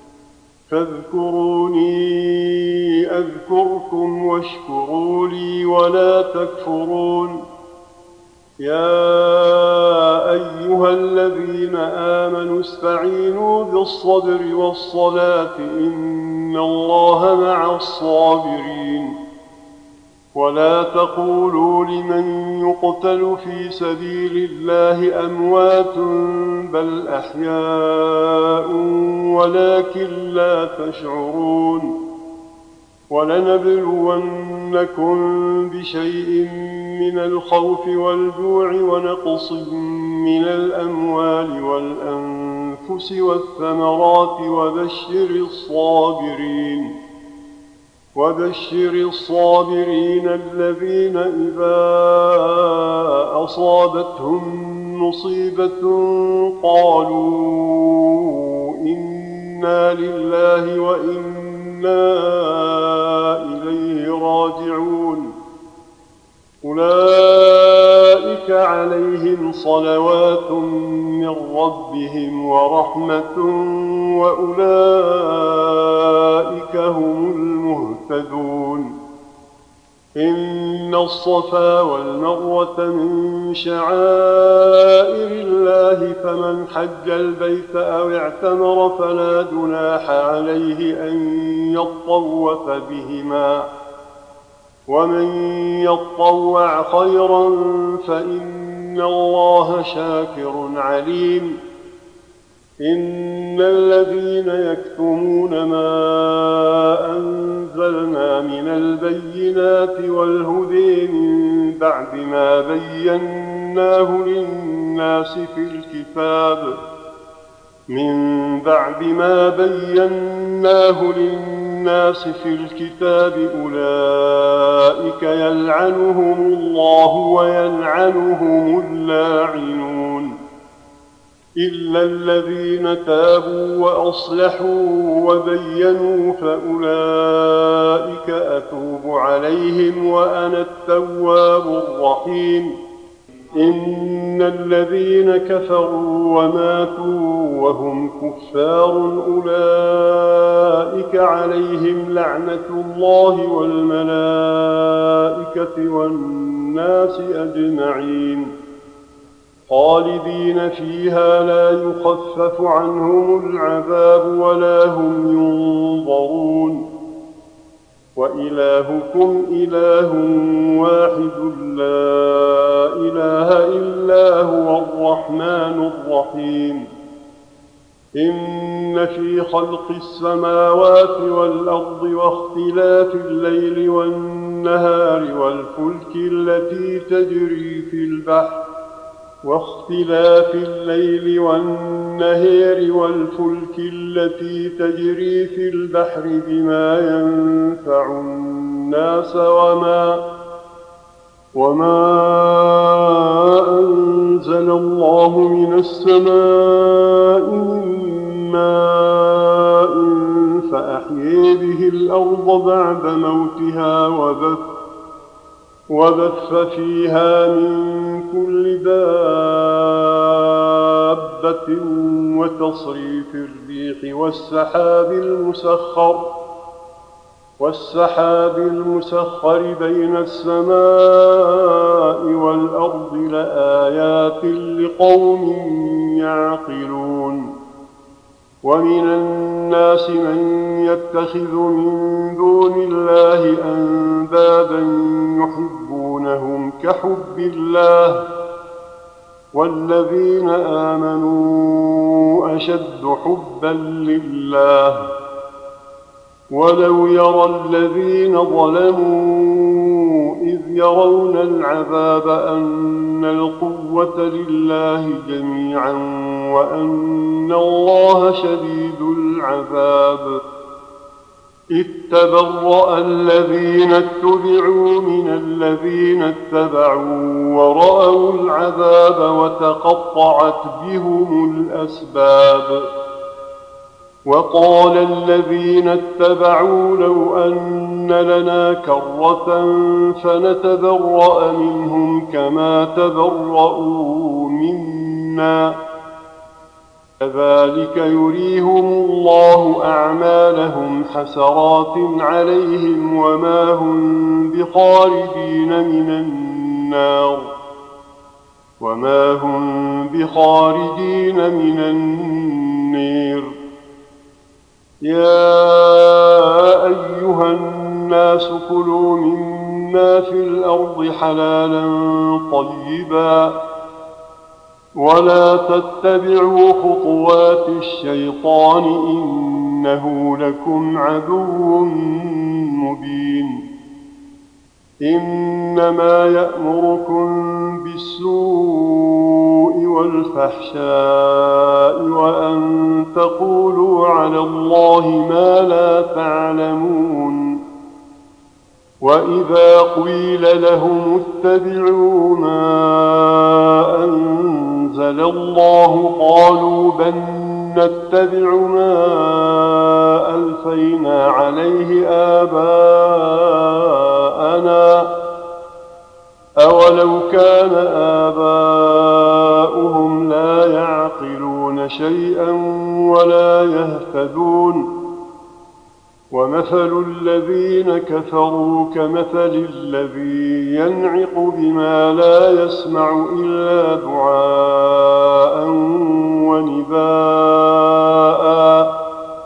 فاذكروني أذكركم واشكروا لي ولا تكفرون يا أيها الذين آمنوا استعينوا بالصبر والصلاة إن الله مع الصابرين ولا تقولوا لمن يقتل في سبيل الله أموات بل أحياء ولكن لا تشعرون ولنبلونكم بشيء من الخوف والجوع ونقص من الأموال والأنفس والثمرات وبشر الصابرين الذين إذا أصابتهم مصيبة قالوا إنا لله وإنا إليه راجعون أولئك عليهم صلوات من ربهم ورحمة وأولئك هم المهتدون إن الصفا والمروة من شعائر الله فمن حج البيت أو اعتمر فلا جناح عليه أن يطوف بهما ومن يطوع خيرا فإن الله شاكر عليم إن الذين يكتمون ما أنزلنا من البينات والهدى من بعد ما بيناه للناس في الكتاب أولئك يلعنهم الله ويلعنهم اللاعنون إلا الذين تابوا وأصلحوا وبينوا فأولئك أتوب عليهم وأنا التواب الرحيم إن الذين كفروا وماتوا وهم كفار أولئك عليهم لعنة الله والملائكة والناس أجمعين خالدين فيها لا يخفف عنهم العذاب ولا هم ينظرون وإلهكم إله واحد لا إله إلا هو الرحمن الرحيم إن في خلق السماوات والأرض واختلاف الليل والنهار والفلك التي تجري في البحر بما ينفع الناس وما أنزل الله من السماء من ماء فأحيي به الأرض بعد موتها وبث فيها من كل دابة وتصريف الريح والسحاب المسخر بين السماء والأرض لآيات لقوم يعقلون ومن الناس من يتخذ من دون الله أندادا يحبونهم كحب الله والذين آمنوا أشد حبا لله ولو يرى الذين ظلموا إذ يرون العذاب أن القوة لله جميعا وأن الله شديد العذاب إذ تبرأ الذين اتبعوا من الذين اتبعوا ورأوا العذاب وتقطعت بهم الأسباب وقال الذين اتبعوا لو أن لنا كرة فنتبرأ منهم كما تبرؤوا منا كذلك يريهم الله أعمالهم حسرات عليهم وما هم بخارجين من النير يا أيها الناس كلوا مما في الأرض حلالا طيبا ولا تتبعوا خطوات الشيطان إنه لكم عدو مبين إنما يأمركم بالسوء والفحشاء وأن تقولوا على الله ما لا تعلمون وإذا قيل لهم اتبعوا ما أنزل الله قالوا بل نتبع ما ألفينا عليه آباءنا أولو كان آباؤهم لا يعقلون شيئا ولا يهتدون ومثل الذين كفروا كمثل الذي ينعق بما لا يسمع إلا دعاء ونداء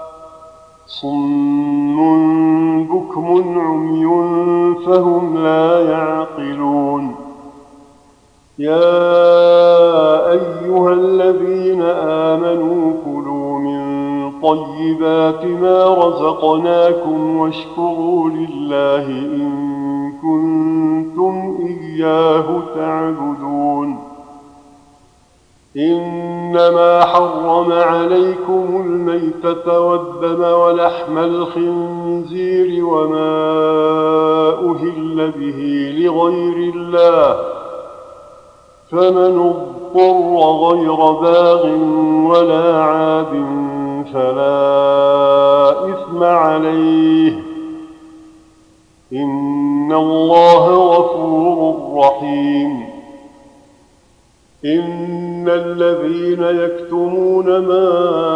صم بكم عمي فهم لا يعقلون يا أيها الذين آمنوا كلوا من طيبات ما رزقناكم واشكروا لله إن كنتم إياه تعبدون إنما حرم عليكم الميتة والدم ولحم الخنزير وما أهل به لغير الله فمن اضطر غير باغ ولا عاد فلا إثم عليه إن الله غفور رحيم إن الذين يكتمون ما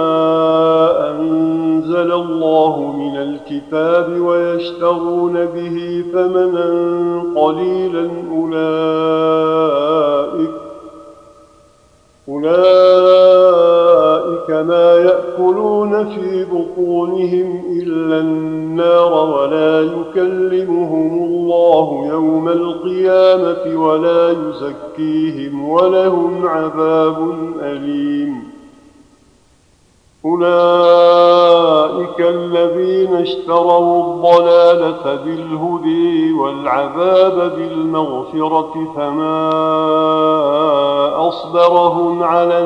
أنزل الله من الكتاب ويشترون به ثمنا قليلا أولئك ما يأكلون في بطونهم إلا النار ولا يكلمهم الله يوم القيامة ولا يزكيهم ولهم عذاب أليم أولئك الذين اشتروا الضلالة بالهدى والعذاب بالمغفرة فما أصبرهم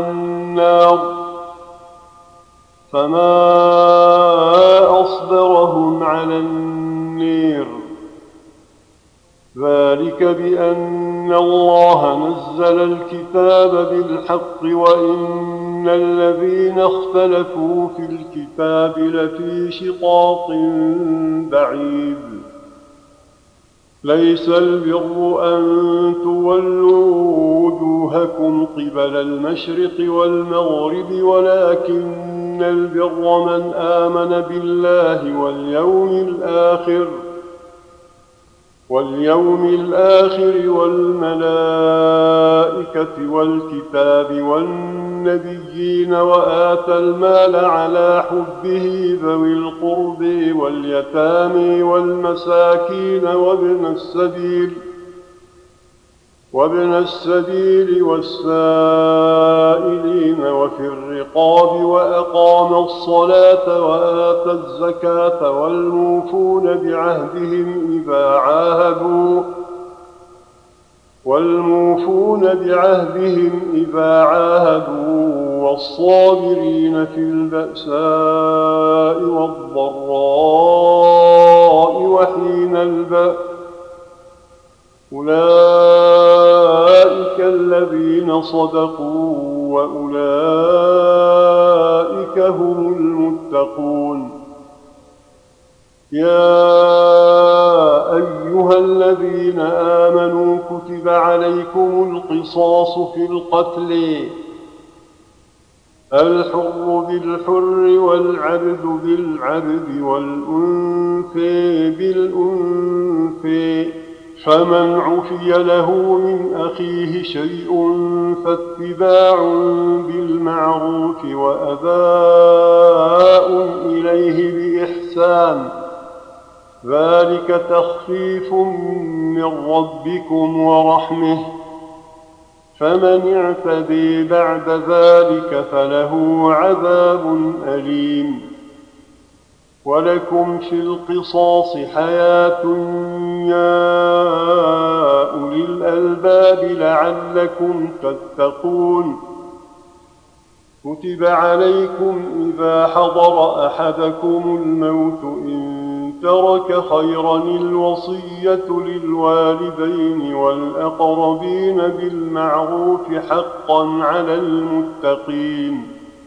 على النير ذلك بأن الله نزل الكتاب بالحق وإن الذين اختلفوا في الكتاب لفي شقاق بعيد ليس البر أن تولوا وجوهكم قبل المشرق والمغرب ولكن البر من آمن بالله واليوم الآخر والملائكة والكتاب والنبيين وآتى المال على حبه ذوي القرب واليتامى والمساكين وابن السبيل والسائلين وفي الرقاب وأقام الصلاة وآتى الزكاة والموفون بعهدهم إذا عاهدوا والصابرين في البأساء والضراء وحين البأس أولئك الذين صدقوا وأولئك هم المتقون. يا أيها الذين آمنوا كتب عليكم القصاص في القتل، الحر بالحر والعبد بالعبد والأنثى بالأنثى، فمن عفي له من أخيه شيء فاتباع بالمعروف وأداء إليه بإحسان، ذلك تخفيف من ربكم ورحمة، فمن اعتدي بعد ذلك فله عذاب أليم. ولكم في القصاص حياة يا أولي الألباب لعلكم تتقون. كتب عليكم إذا حضر أحدكم الموت إن ترك خيرا الوصية للوالدين والأقربين بالمعروف حقا على المتقين،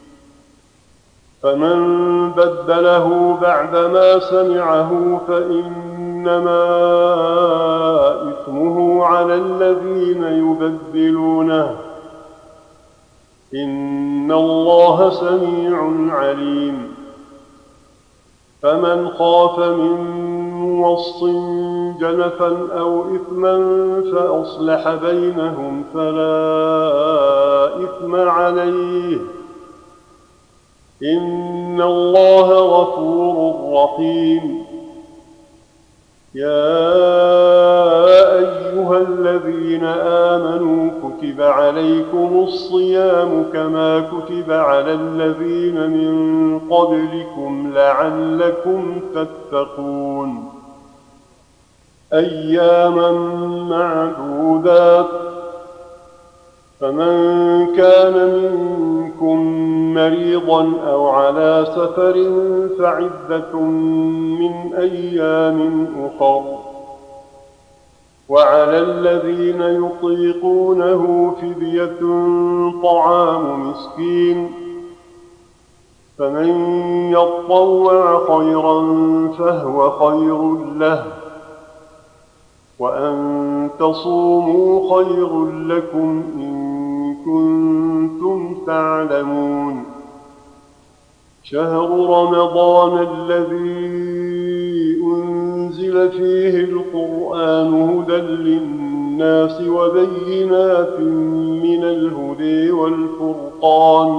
فمن بدله بعدما سمعه فإنما إثمه على الذين يبدلونه، إن الله سميع عليم. فمن خاف من موص جنفا أو إثما فأصلح بينهم فلا إثم عليه، إن الله غفور رحيم. يا أيها الذين آمنوا كتب عليكم الصيام كما كتب على الذين من قبلكم لعلكم تتقون. أياما معدودات، فمن كان منكم مريضا أو على سفر فعدة من أيام أخر، وعلى الذين يطيقونه فدية طعام مسكين، فمن يطوع خيرا فهو خير له، وأن تصوموا خير لكم إن كنتم تعلمون. شهر رمضان الذي أنزل فيه القرآن هدى للناس وبينات من الهدى والفرقان،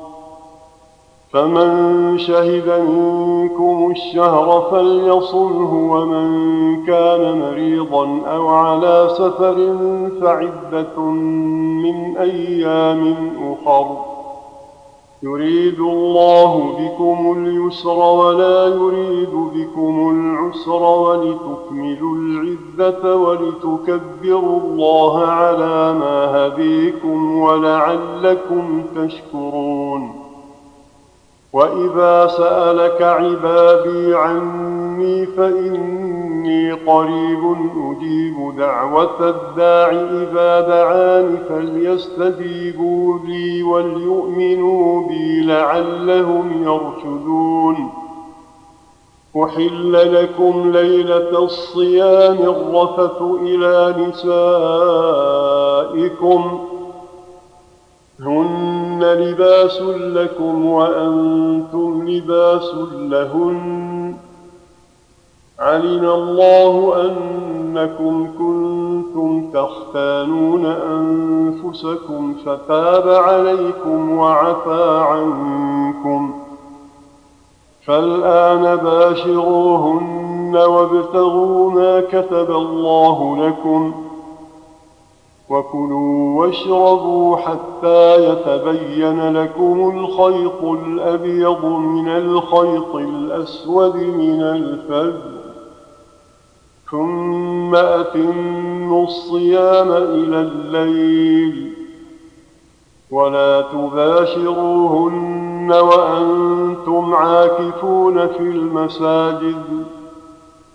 فمن شهد منكم الشهر فليصمه، ومن كان مريضا أو على سفر فعدة من أيام أخر، يريد الله بكم اليسر ولا يريد بكم العسر، ولتكملوا العدة ولتكبروا الله على ما هديكم ولعلكم تشكرون. وإذا سألك عبادي عني فإني قريب أجيب دعوة الداع إذا دعاني، فليستجيبوا لي وليؤمنوا بي لعلهم يرشدون. أحل لكم ليلة الصيام الرفث إلى نسائكم، هن لباس لكم وأنتم لباس لهن، علم الله أنكم كنتم تختانون أنفسكم فتاب عليكم وعفى عنكم، فالآن باشروهن وابتغوا ما كتب الله لكم، وكلوا واشربوا حتى يتبين لكم الخيط الأبيض من الخيط الأسود من الفجر، ثم أتموا الصيام إلى الليل، ولا تباشروهن وأنتم عاكفون في المساجد،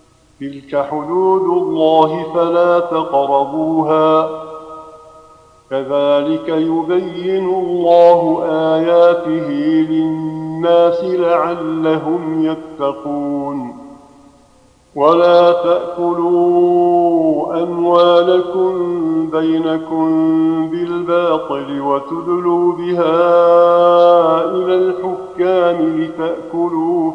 تلك حدود الله فلا تقربوها، كذلك يبين الله آياته للناس لعلهم يتقون. ولا تأكلوا أموالكم بينكم بالباطل وتدلوا بها إلى الحكام لتأكلوا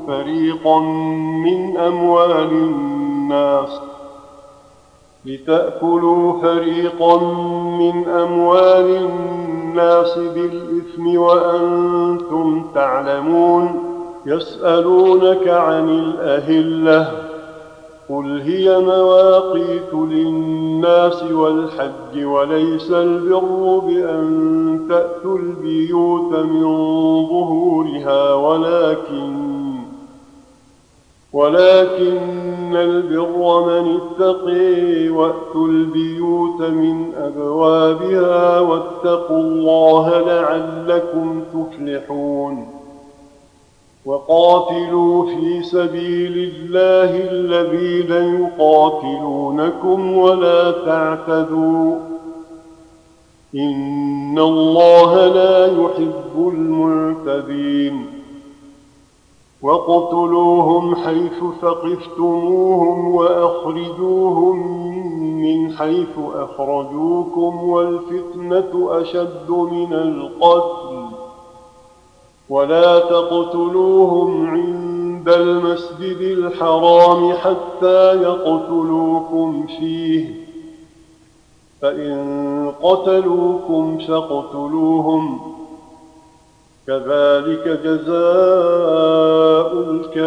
فريقا من أموال الناس بالإثم وأنتم تعلمون. يسألونك عن الأهلة قل هي مواقيت للناس والحج وليس البر بأن تأتوا البيوت من ظهورها ولكن البر من اتقي وأتوا البيوت من أبوابها واتقوا الله لعلكم تفلحون. وقاتلوا في سبيل الله الذين يقاتلونكم ولا تعتدوا إن الله لا يحب المعتدين. وَاقْتُلُوهُمْ حَيْثُ ثَقِفْتُمُوهُمْ وَأَخْرِجُوهُمْ مِنْ حَيْثُ أَخْرَجُوكُمْ وَالْفِتْنَةُ أَشَدُّ مِنَ الْقَتْلِ وَلَا تَقْتُلُوهُمْ عِندَ الْمَسْجِدِ الْحَرَامِ حَتَّى يَقْتُلُوكُمْ فِيهِ فَإِنْ قَتَلُوكُمْ فَاقْتُلُوهُمْ كذلك جزاء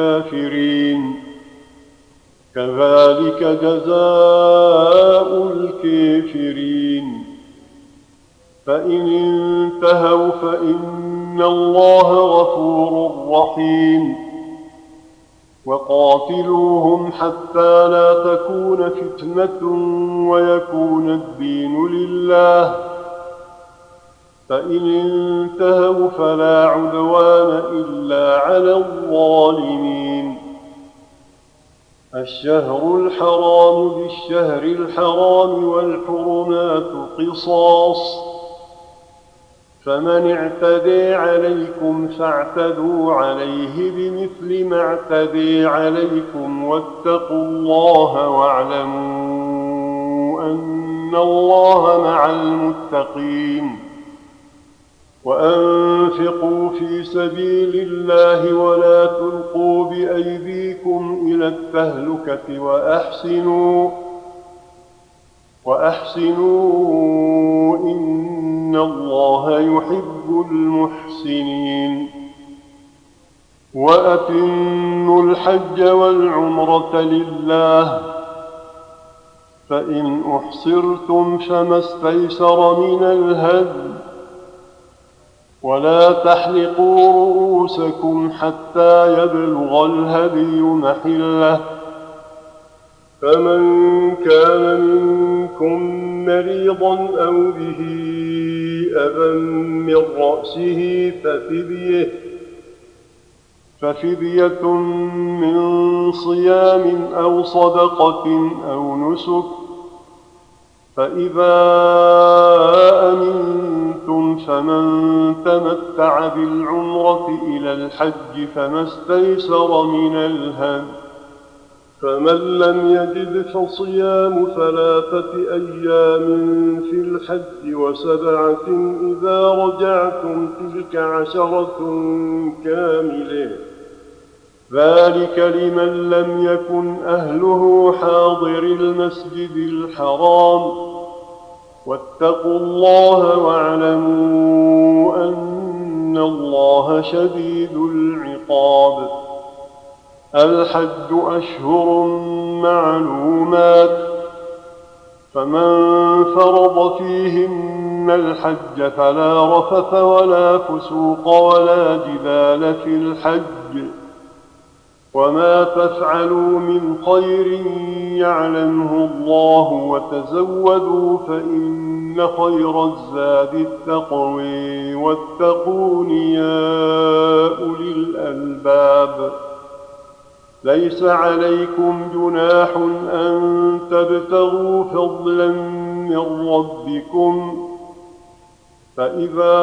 الكافرين. فإن انتهوا فإن الله غفور رحيم. وقاتلوهم حتى لا تكون فتنة ويكون الدين لله فإن انتهوا فلا عدوان إلا على الظالمين. الشهر الحرام بالشهر الحرام والحرمات قصاص فمن اعتدي عليكم فاعتدوا عليه بمثل ما اعتدي عليكم واتقوا الله واعلموا أن الله مع المتقين. وأنفقوا في سبيل الله ولا تلقوا بأيديكم إلى التهلكة وأحسنوا إن الله يحب المحسنين. وأتموا الحج والعمرة لله فإن أحصرتم فما استيسر من الهدي ولا تحلقوا رؤوسكم حتى يبلغ الهدي محله فمن كان منكم مريضا أو به أذى من رأسه ففدية من صيام أو صدقة أو نسك فإذا أمنتم فمن تمتع بالعمرة إلى الحج فما استيسر من الهدي فمن لم يجد فصيام 3 أيام في الحج و7 إذا رجعتم تلك 10 كاملة ذلك لمن لم يكن أهله حاضر المسجد الحرام واتقوا الله واعلموا أن الله شديد العقاب. الحج أشهر معلومات فمن فرض فيهن الحج فلا رفث ولا فسوق ولا جدال في الحج وما تفعلوا من خير يعلمه الله وتزودوا فإن خير الزاد التقوى واتقون يا أولي الألباب. ليس عليكم جناح أن تبتغوا فضلا من ربكم فإذا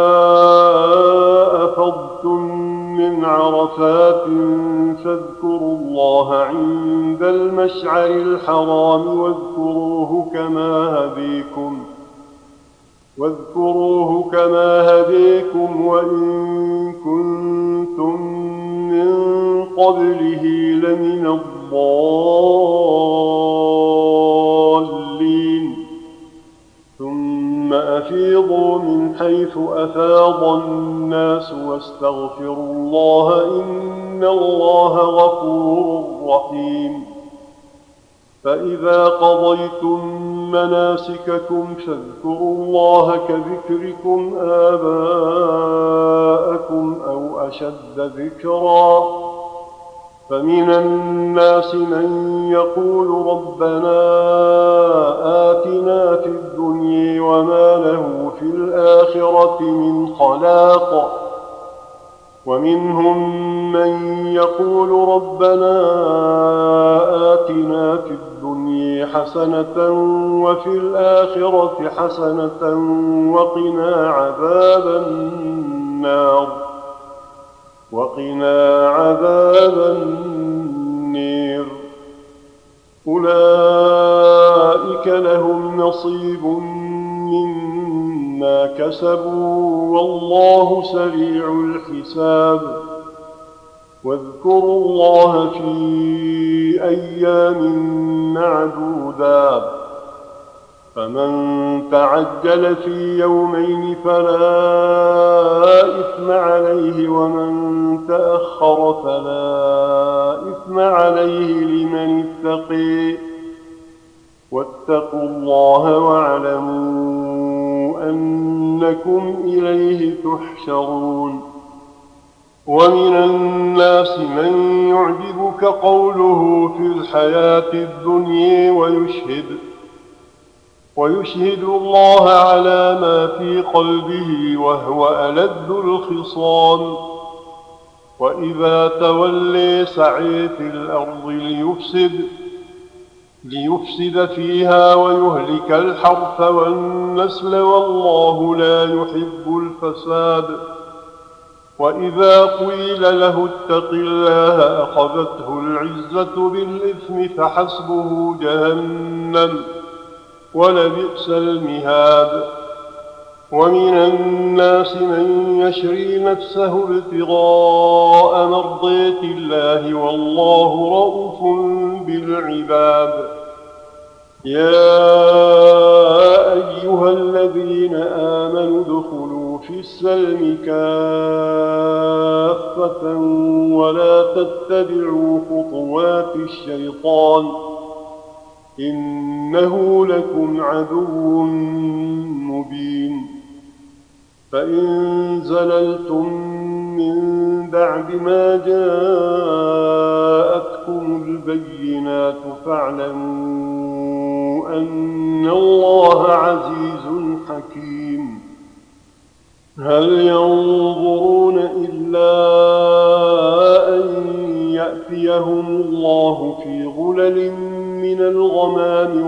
أفضتم من عرفات فاذكروا الله عند المشعر الحرام واذكروه كما هديكم وإن كنتم من قبله لمن الضالين ثم أفيضوا من حيث أفاض الناس واستغفروا الله إن الله غفور رحيم فإذا قضيتم مناسككم فاذكروا الله كذكركم آباءكم أو أشد ذكرا فمن الناس من يقول ربنا آتنا في الدنيا وما له في الآخرة من خلاق ومنهم من يقول ربنا آتنا في الدنيا حسنة وفي الآخرة حسنة وقنا عذاب النير أولئك لهم نصيب مما كسبوا والله سريع الحساب واذكروا الله في أيام معدودات فمن تعجل في يومين فلا إثم عليه ومن تأخر فلا إثم عليه لمن اتقي واتقوا الله واعلموا أنكم إليه تحشرون ومن الناس من يعجبك قوله في الحياة الدنيا ويشهد الله على ما في قلبه وهو ألد الخصام وإذا تولي سعي في الأرض ليفسد فيها ويهلك الحرث والنسل والله لا يحب الفساد وإذا قيل له اتق الله أخذته العزة بالإثم فحسبه جهنم ولبئس المهاد ومن الناس من يشري نفسه ابتغاء مرضات الله والله رؤوف بالعباد يا أيها الذين آمنوا ادخلوا في السلم كافة ولا تتبعوا خطوات الشيطان إنه لكم عدو مبين فإن زللتم من بعد ما جاءتكم البينات فاعلموا أن الله عزيز حكيم هل ينظرون إلا أن يأتيهم الله في غلل من الغمام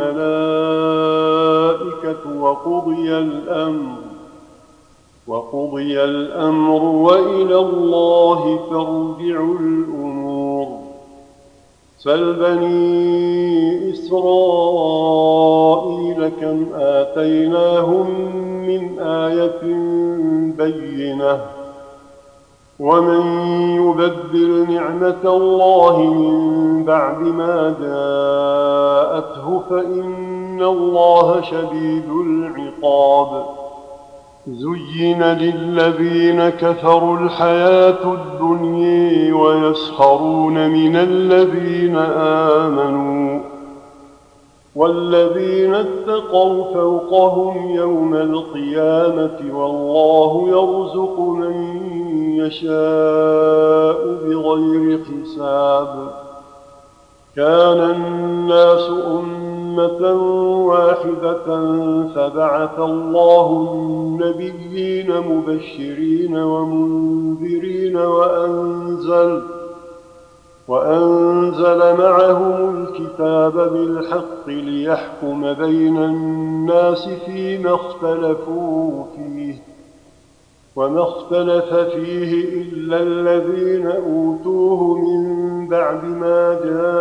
والملائكة وقضي الأمر وإلى الله ترجع الأمور سل بني إسرائيل كم آتيناهم من آية بينة ومن يبدل نعمة الله من بعد ما جاءته فإن الله شديد العقاب زين للذين كفروا الحياة الدنيا ويسخرون من الذين آمنوا والذين اتقوا فوقهم يوم القيامة والله يرزق من يشاء بغير حساب كان الناس أمة واحدة فبعث الله النبيين مبشرين ومنذرين وأنزل معهم الكتاب بالحق ليحكم بين الناس فيما اختلفوا فيه، وما اختلف فيه إلا الذين أوتوه من بعد ما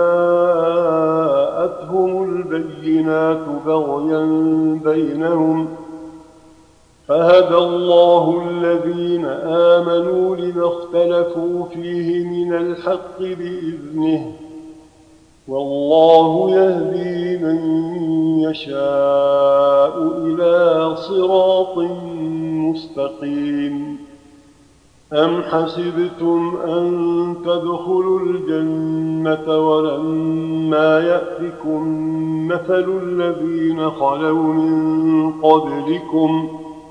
جاءتهم البينات بغيا بينهم، فهدى الله الذين آمنوا لما اختلفوا فيه من الحق بإذنه، والله يهدي من يشاء إلى صراط مستقيم. أم حسبتم أن تدخلوا الجنة ولما يأتكم مثل الذين خلوا من قبلكم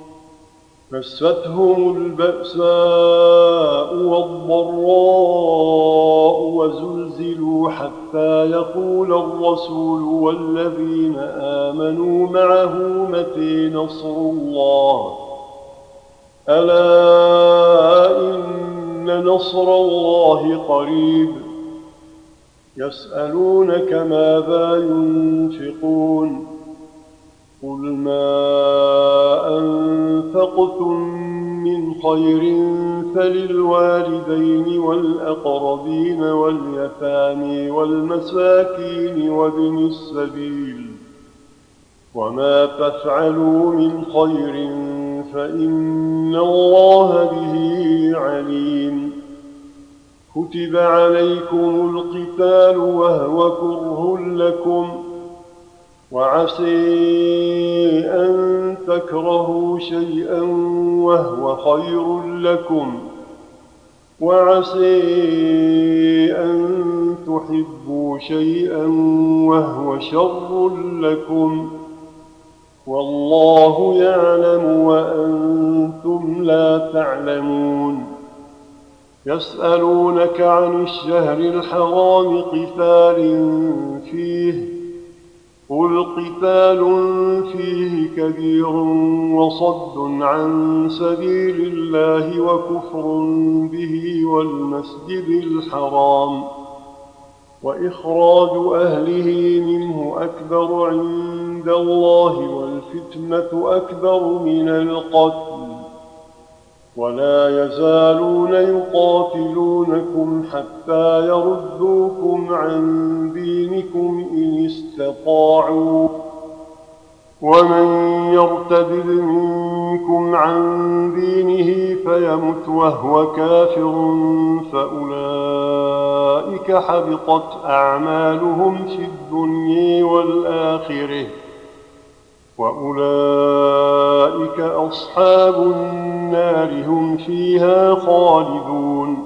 مستهم البأساء والضراء وزلزلوا حتى يقول الرسول والذين آمنوا معه متى نصر الله، ألا إن نصر الله قريب. يسألونك ماذا ينفقون قل ما أنفقتم من خير فللوالدين والأقربين واليتامى والمساكين وابن السبيل، وما تفعلوا من خير فإن الله به عليم. كتب عليكم القتال وهو كره لكم، وعسى أن تكرهوا شيئا وهو خير لكم، وعسى أن تحبوا شيئا وهو شر لكم، والله يعلم وأنتم لا تعلمون. يسألونك عن الشهر الحرام قتال فيه، قل قتال فيه كبير وصد عن سبيل الله وكفر به والمسجد الحرام وإخراج أهله منه أكبر عند الله والفتنة أكبر من القتل، ولا يزالون يقاتلونكم حتى يردوكم عن دينكم إن استطاعوا، ومن يرتد منكم عن دينه فيمت وهو كافر فأولئك حبطت أعمالهم في الدنيا والآخرة، وأولئك أصحاب النار هم فيها خالدون.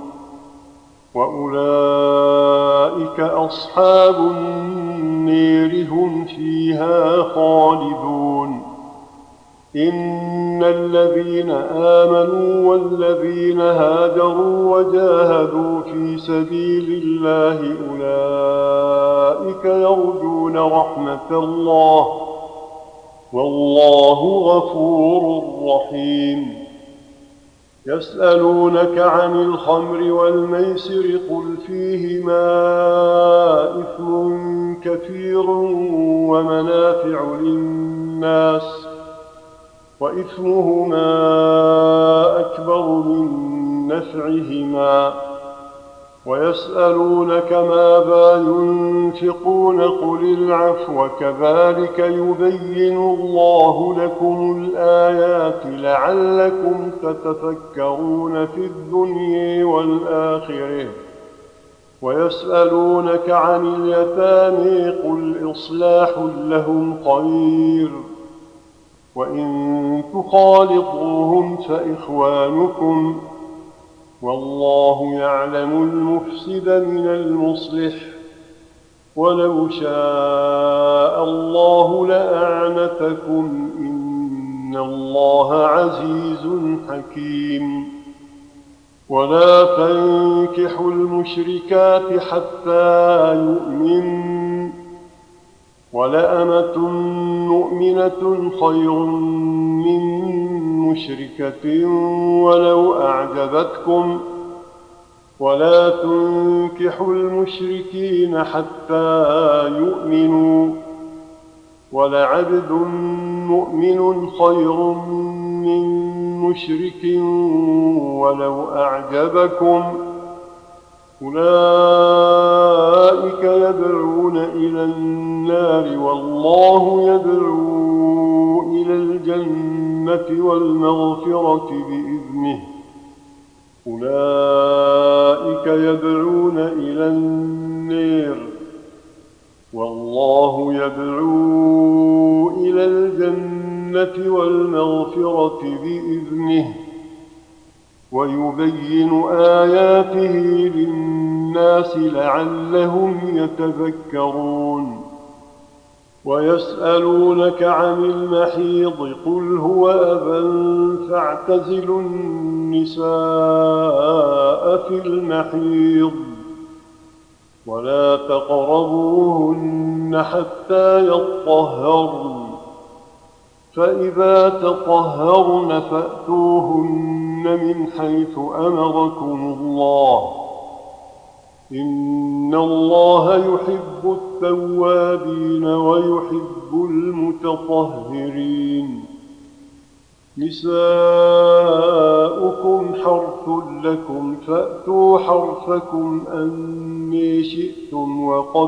وأولئك أصحاب النار هم فيها خالدون. إن الذين آمنوا والذين هاجروا وجاهدوا في سبيل الله أولئك يرجون رحمة الله، والله غفور رحيم. يسألونك عن الخمر والميسر قل فيهما إثم كثير ومنافع للناس، وإثمهما أكبر من نفعهما، ويسألونك ماذا ينفقون قل العفو كذلك يبين الله لكم الآيات لعلكم تتفكرون في الدنيا والآخرة. ويسألونك عن اليتامى قل إصلاح لهم خير، وإن تخالطوهم فإخوانكم، والله يعلم المفسد من المصلح، ولو شاء الله لأعنتكم إن الله عزيز حكيم. ولا تنكحوا المشركات حتى يؤمنوا، ولأمة مؤمنة خير من مشركة ولو أعجبتكم، ولا تنكحوا المشركين حتى يؤمنوا ولعبد مؤمن خير من مشرك ولو أعجبكم أولئك يدعون إلى النار والله يدعو إلى الجنة والمغفرة بإذنه أولئك يدعون إلى النار والله يدعو إلى الجنة والمغفرة بإذنه ويبين آياته للناس لعلهم يتذكرون ويسألونك عن المحيض قل هو أذى فاعتزلوا النساء في المحيض ولا تقربوهن حتى يطهرن فإذا تطهرن فأتوهن من حيث أمركم الله إن الله يحب التوابين ويحب المتطهرين نساؤكم حرث لكم فأتوا حرثكم أني شئتم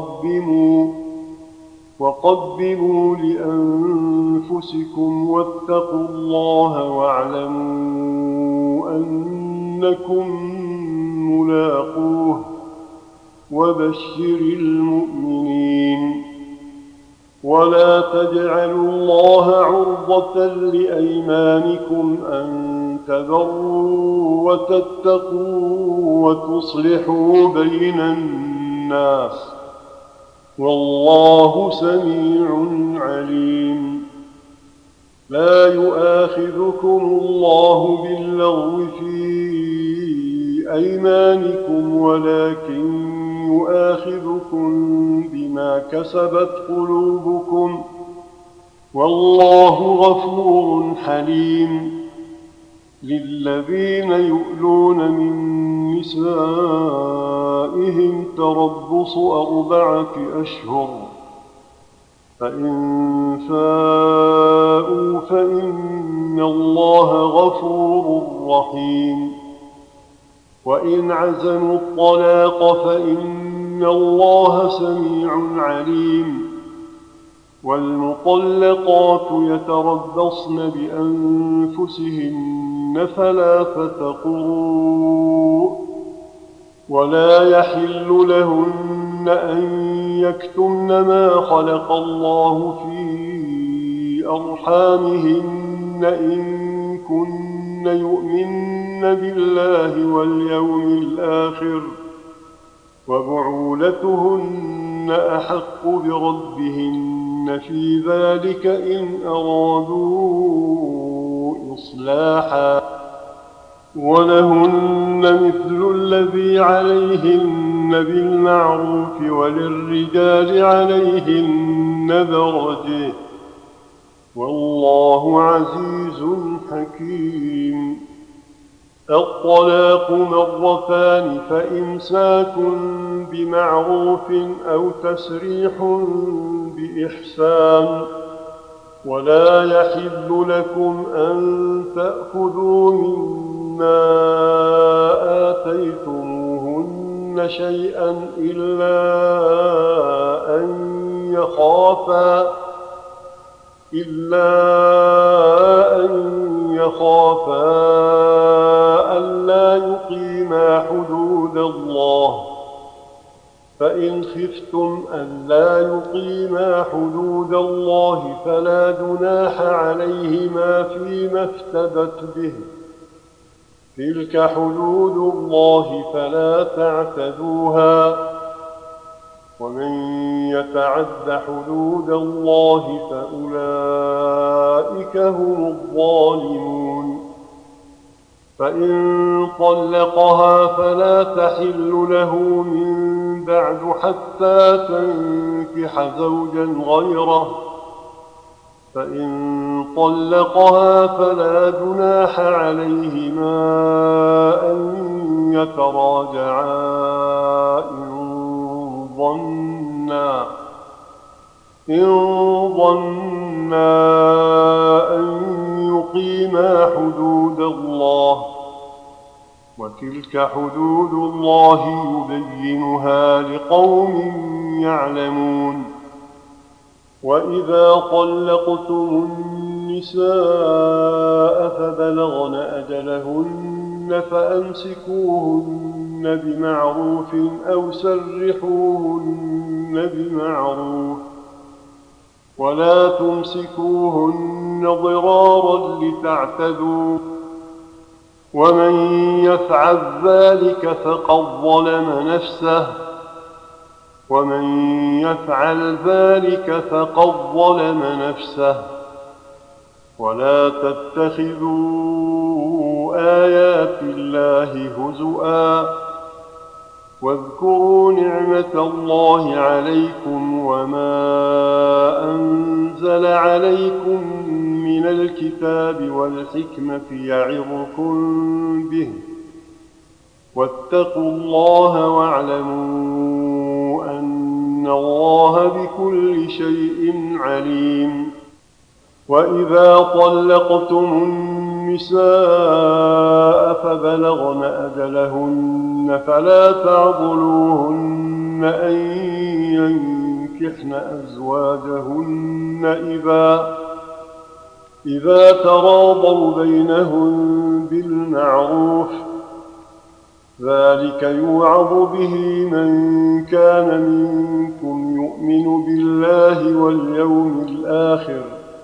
وقدموا لأنفسكم واتقوا الله واعلموا أنكم ملاقوه وبشر المؤمنين ولا تجعلوا الله عرضة لأيمانكم أن تبروا وتتقوا وتصلحوا بين الناس والله سميع عليم لا يؤاخذكم الله باللغو في أيمانكم ولكن يؤاخذكم بما كسبت قلوبكم والله غفور حليم للذين يؤلون من نسائهم تربص 4 أشهر فإن فاءوا فإن الله غفور رحيم وإن عزموا الطلاق فإن الله سميع عليم والمطلقات يتربصن بأنفسهن 3 قروء ولا يحل لهن أن يكتمن ما خلق الله في أرحامهن إن كن يؤمن بالله واليوم الآخر وبعولتهن أحق بردهن في ذلك إن أرادوا إصلاحا ولهن مثل الذي عليهن بالمعروف وللرجال عليهن درجة والله عزيز حكيم الطلاق 2 فإمساك بمعروف أو تسريح بإحسان ولا يحل لكم أن تأخذوا مما آتيتموهن شيئا إلا أن يخافا ألا يقيما حدود الله فإن خفتم ألا يقيما حدود الله فلا جناح عليهما فيما افتدت به تلك حدود الله فلا تعتدوها ومن يتعد حدود الله فأولئك هم الظالمون فإن طلقها فلا تحل له من بعد حتى تنكح زوجا غيره فإن طلقها فلا جناح عليهما أن يتراجعا إن ظنا أن يقيما حدود الله، وتلك حدود الله يبينها لقوم يعلمون. وإذا طلقتم النساء فبلغن أجلهن فأمسكوهن بمعروف أو سرحوهن بمعروف، ولا تمسكوهن ضرارا لتعتدوا، ومن يفعل ذلك فقد ظلم نفسه، ولا تتخذوا آيات الله هزؤا، واذكروا نعمة الله عليكم وما أنزل عليكم من الكتاب والحكمة يعظكم به، واتقوا الله واعلموا أن الله بكل شيء عليم. وإذا طلقتم النساء فبلغن أجلهن فلا تعضلوهن أن ينكحن أزواجهن إذا تراضوا بينهم بالمعروف، ذلك يوعظ به من كان منكم يؤمن بالله واليوم الآخر،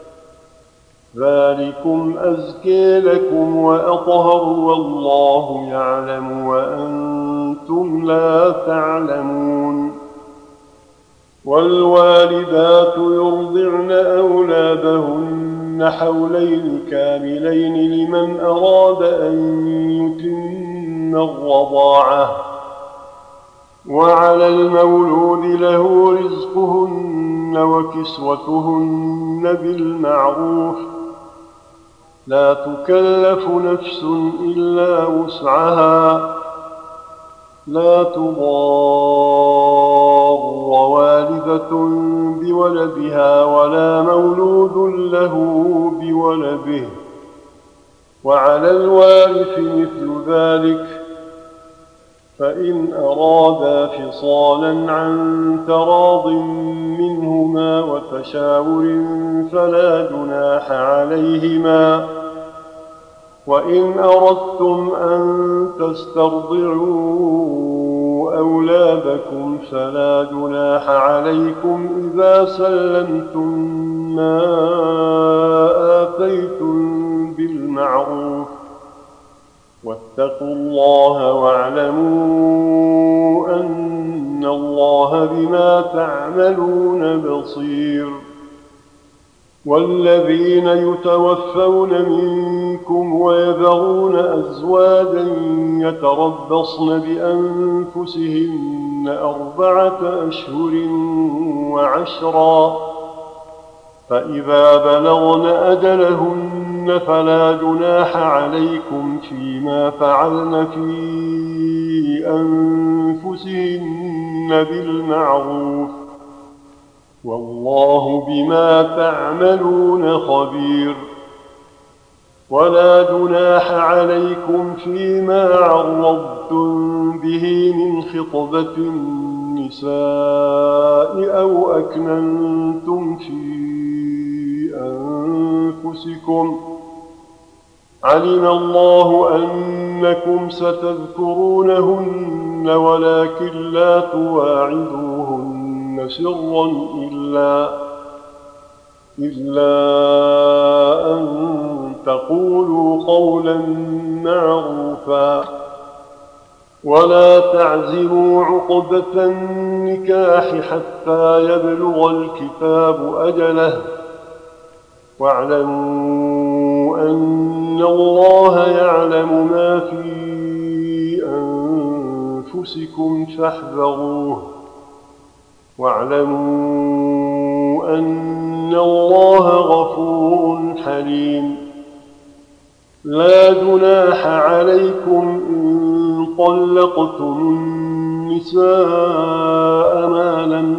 ذلكم أزكي لكم وأطهر، والله يعلم وأنتم لا تعلمون. والوالدات يرضعن أولادهن حولين كاملين لمن أراد أن يتم الرضاعة، وعلى المولود له رزقهن وكسوتهن بالمعروف، لا تكلف نفس إلا وسعها، لا تضار والدة بولدها ولا مولود له بولده، وعلى الوارث مثل ذلك، فإن أرادا فصالا عن تراض منهما وتشاور فلا جناح عليهما، وإن أردتم أن تسترضعوا أولادكم فلا جناح عليكم إذا سلمتم ما آتيتم بالمعروف، واتقوا الله واعلموا أن الله بما تعملون بصير. والذين يتوفون منكم ويذرون أزواجا يتربصن بأنفسهن 4 أشهر و10، فإذا بلغن أجلهن فلا جناح عليكم فيما فعلن في أنفسهن بالمعروف، والله بما تعملون خبير. ولا جناح عليكم فيما عرضتم به من خطبة النساء أو أكننتم في أنفسكم، علم الله أنكم ستذكرونهن ولكن لا تواعدوهن سرا إلا أن تقولوا قولا معروفا، ولا تعزموا عقدة النكاح حتى يبلغ الكتاب أجله، واعلموا أن الله يعلم ما في أنفسكم فاحذروه، واعلموا أن الله غفور حليم. لا جناح عليكم إن طلقتم النساء ما لم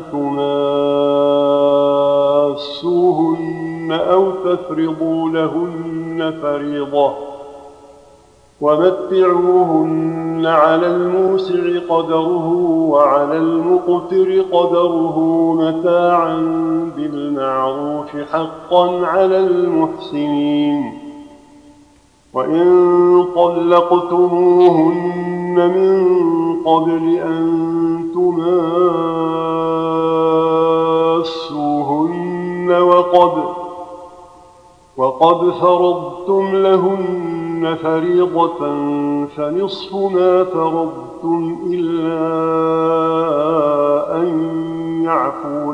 تماسوهن أو تفرضوا لهن فريضة، ومتعوهن على الموسع قدره وعلى المقتر قدره متاعا بالمعروف حقا على المحسنين. وإن طلقتموهن من قبل أن تماسوهن وقد فرضتم لهن فريضة فنصف ما فرضتم إلا أن يعفون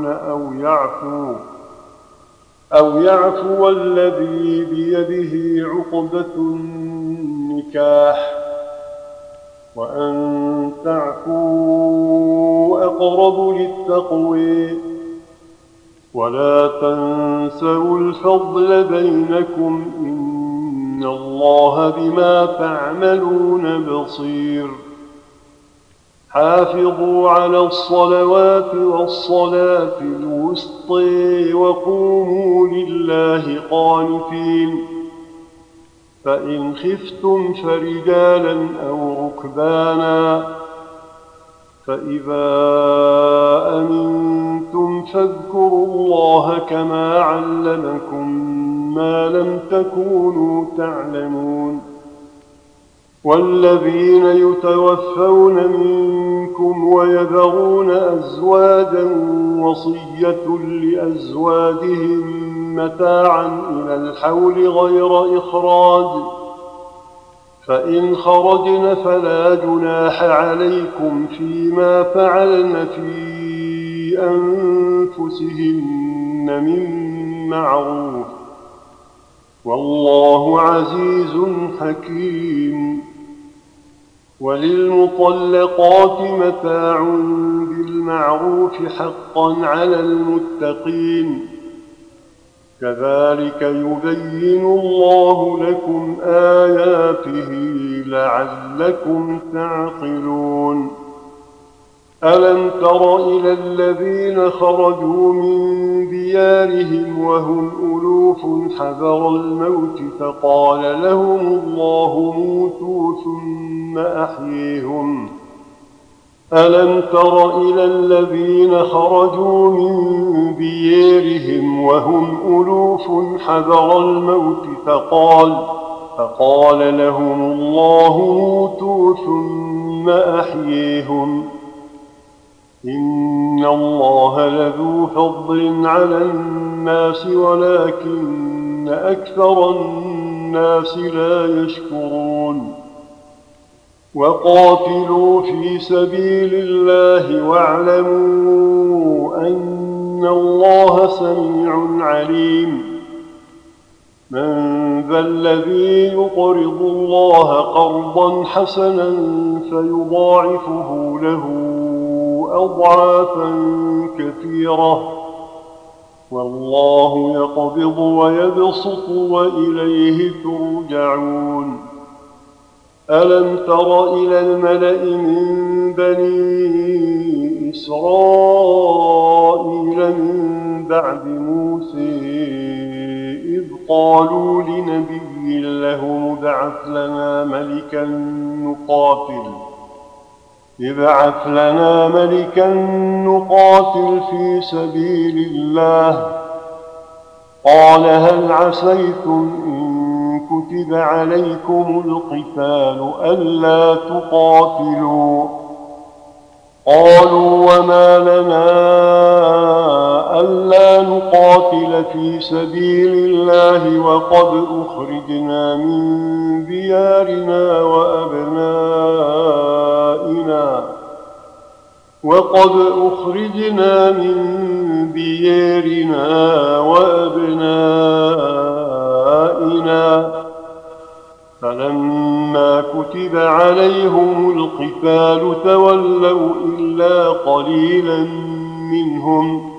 أو يعفو الذي بيده عقدة النكاح، وأن تعفوا أقرب للتقوى، ولا تنسوا الفضل بينكم إن الله بما تعملون بصير. حافظوا على الصلوات والصلاة الوسطى وقوموا لله قانتين. فإن خفتم فرجالا أو ركبانا، فإذا أمنتم فاذكروا الله كما علمكم ما لم تكونوا تعلمون. والذين يتوفون منكم ويذرون أزواجا وصية لأزواجهم متاعا إلى الحول غير إخراج، فإن خرجن فلا جناح عليكم فيما فعلن في أنفسهن من معروف، والله عزيز حكيم. وللمطلقات متاع بالمعروف حقا على المتقين، كذلك يبين الله لكم آياته لعلكم تعقلون. ألم تر إلى الذين خرجوا من ديارهم وهم ألوف حذر الموت فقال لهم الله موتوا ثم أحييهم. ألم تر إلى الذين خرجوا من ديارهم وهم ألوف حذر الموت فقال لهم الله موتوا ثم أحييهم. إن الله لذو فضل على الناس ولكن أكثر الناس لا يشكرون. وقاتلوا في سبيل الله واعلموا أن الله سميع عليم. من ذا الذي يقرض الله قرضا حسنا فيضاعفه له أضعافا كثيرة، والله يقبض ويبسط وإليه ترجعون. ألم تر إلى الملأ من بني إسرائيل من بعد موسى إذ قالوا لنبي له ابعث لنا ملكا نقاتل في سبيل الله. قال هل عسيتم إن كتب عليكم القتال ألا تقاتلوا؟ قالوا وما لنا ألا نقاتل في سبيل الله وقد أخرجنا من ديارنا وأبنائنا فلما كتب عليهم القتال تولوا إلا قليلا منهم،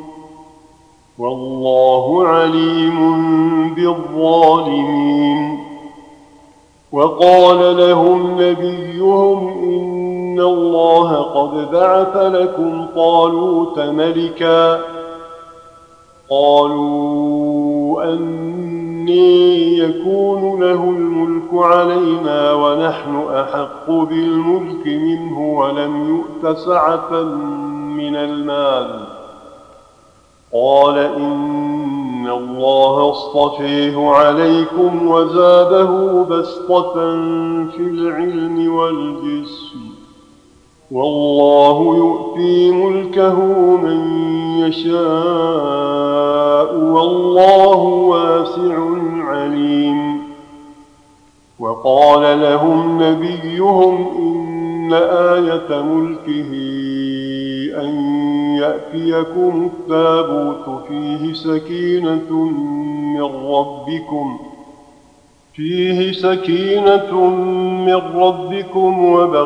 والله عليم بالظالمين. وقال لهم نبيهم إن الله قد بعث لكم طالوت ملكا. قالوا أني يكون له الملك علينا ونحن أحق بالملك منه ولم يؤت سعة من المال. قال إن الله اصطفيه عليكم وزاده بسطة في العلم والجسم، والله يؤتي ملكه من يشاء والله واسع عليم. وقال لهم نبيهم إن آية ملكه أن يأتيكم التابوت فيه سكينة من ربكم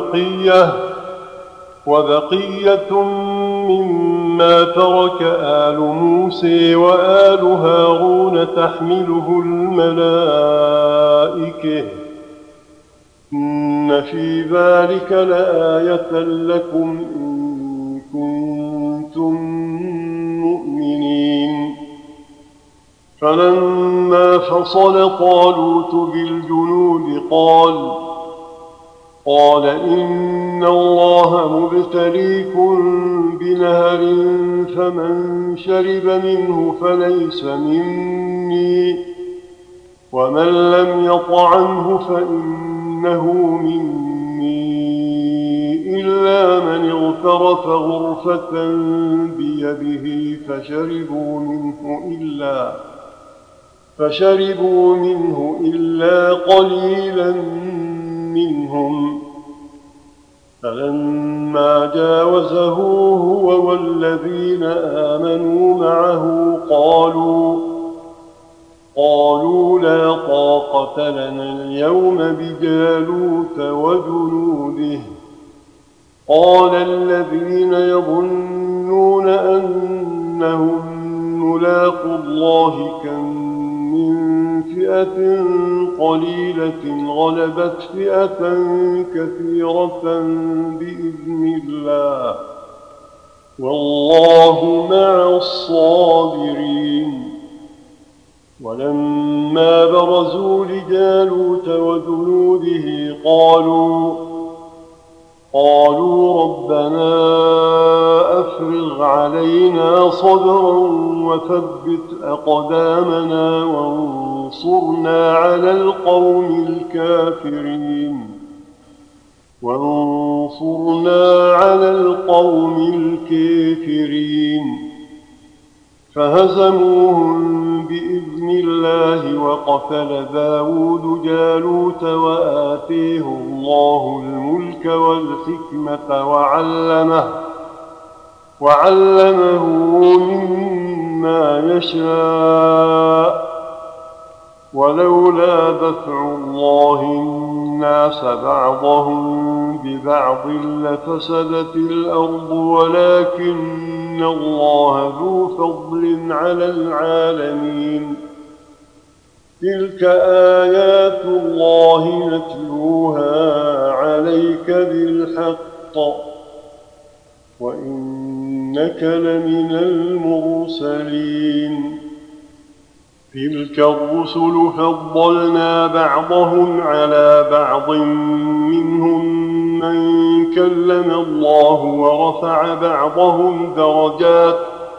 وبقية مما ترك آل موسى وآل هارون تحمله الملائكة، إن في ذلك لآية لكم إن كنتم مؤمنين. فلما فصل طالوت بالجنود قال إن الله مبتليكم بنهر فمن شرب منه فليس مني ومن لم يطعمه فإنه مني إلا من اغترف غرفة بيده فشربوا منه إلا قليلا منهم. فلما جاوزه هو والذين آمنوا معه قالوا لا طاقة لنا اليوم بجالوت وجنوده. قال الذين يظنون أنهم ملاقو الله كم من فئة قليلة غلبت فئة كثيرة بإذن الله والله مع الصابرين. ولما برزوا لجالوت وجنوده قالوا ربنا أفرغ علينا صبرا وثبت أقدامنا وانصرنا على القوم الكافرين. فهزموهم بإذن الله وقتل داود جالوت وآتيه الله الملك والحكمة وعلمه مما يشاء. ولولا دفع الله الناس بعضهم ببعض لفسدت الأرض ولكن الله ذو فضل على العالمين. تلك آيات الله نتلوها عليك بالحق وإنك لمن المرسلين. تلك الرسل فضلنا بعضهم على بعض منهم من كلم الله ورفع بعضهم درجات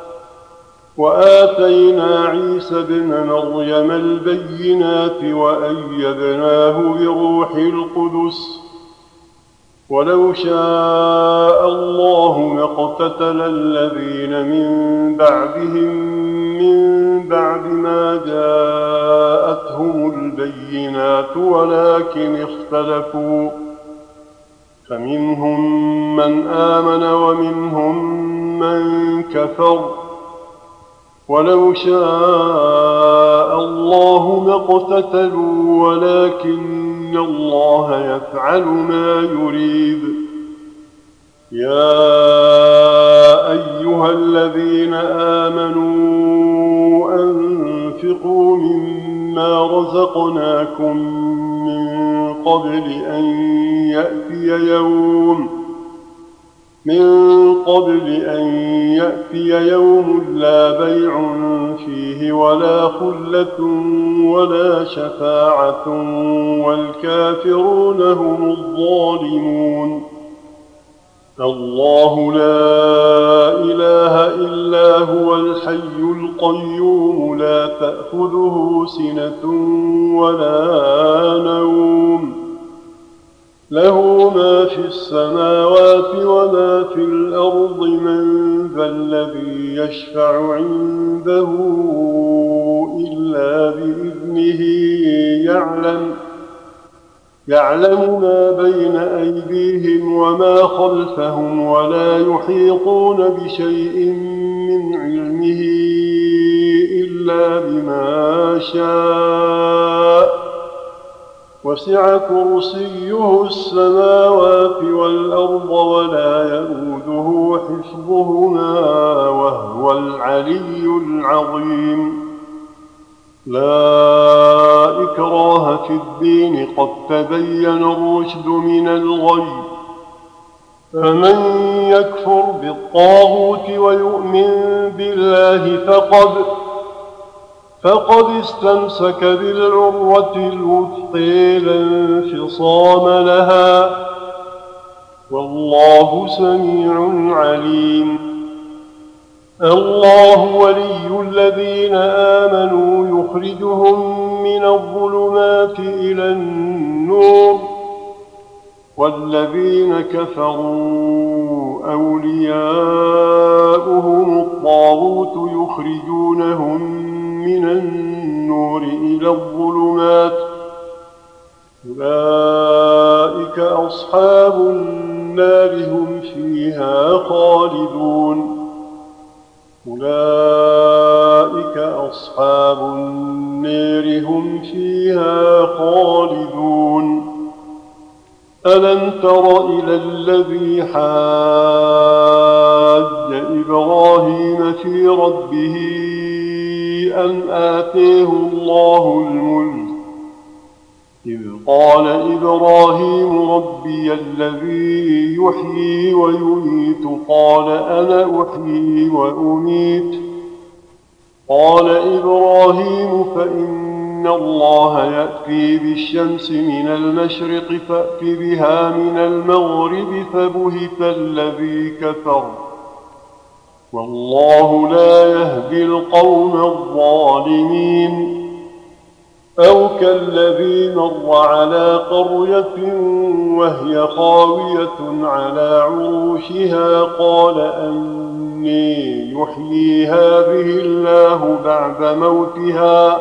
وآتينا عيسى ابن مريم البينات وأيدناه بروح القدس. ولو شاء الله ما اقتتل الذين من بعدهم من بعد ما جاءتهم البينات ولكن اختلفوا فمنهم من آمن ومنهم من كفر. ولو شاء الله ما اقتتلوا ولكن الله يفعل ما يريد. يا أيها الذين آمنوا أنفقوا مما رزقناكم من قبل أن يأتي يوم لا بيع فيه ولا خلة ولا شفاعة والكافرون هم الظالمون. الله لا إله إلا هو الحي القيوم لا تأخذه سنة ولا نوم له ما في السماوات وما في الأرض من ذا الذي يشفع عنده إلا بإذنه يعلم ما بين أيديهم وما خلفهم ولا يحيطون بشيء من علمه إلا بما شاء وسع كرسيه السماوات والأرض ولا يئوده حفظهما وهو العلي العظيم. لا إكراه في الدين قد تبين الرشد من الغي فمن يكفر بالطاغوت ويؤمن بالله فقد استمسك بالعروة الوثقى لا انفصام لها والله سميع عليم. الله ولي الذين آمنوا يخرجهم من الظلمات إلى النور والذين كفروا أولياؤهم الطاغوت يخرجونهم من النور إلى الظلمات أولئك أصحاب النار هم فيها خالدون. أولئك أصحاب النار هم فيها خالدون. ألم تر إلى الذي حاج إبراهيم في ربه أن آتيه الله الملك إذ قال إبراهيم ربي الذي يحيي ويميت قال أنا أحيي وأميت قال إبراهيم فإن الله يأتي بالشمس من المشرق فأت بها من المغرب فبهت الذي كفر والله لا يهدي القوم الظالمين. أو كالذي مر على قرية وهي خاوية على عروشها قال أني يحيي هذه الله بعد موتها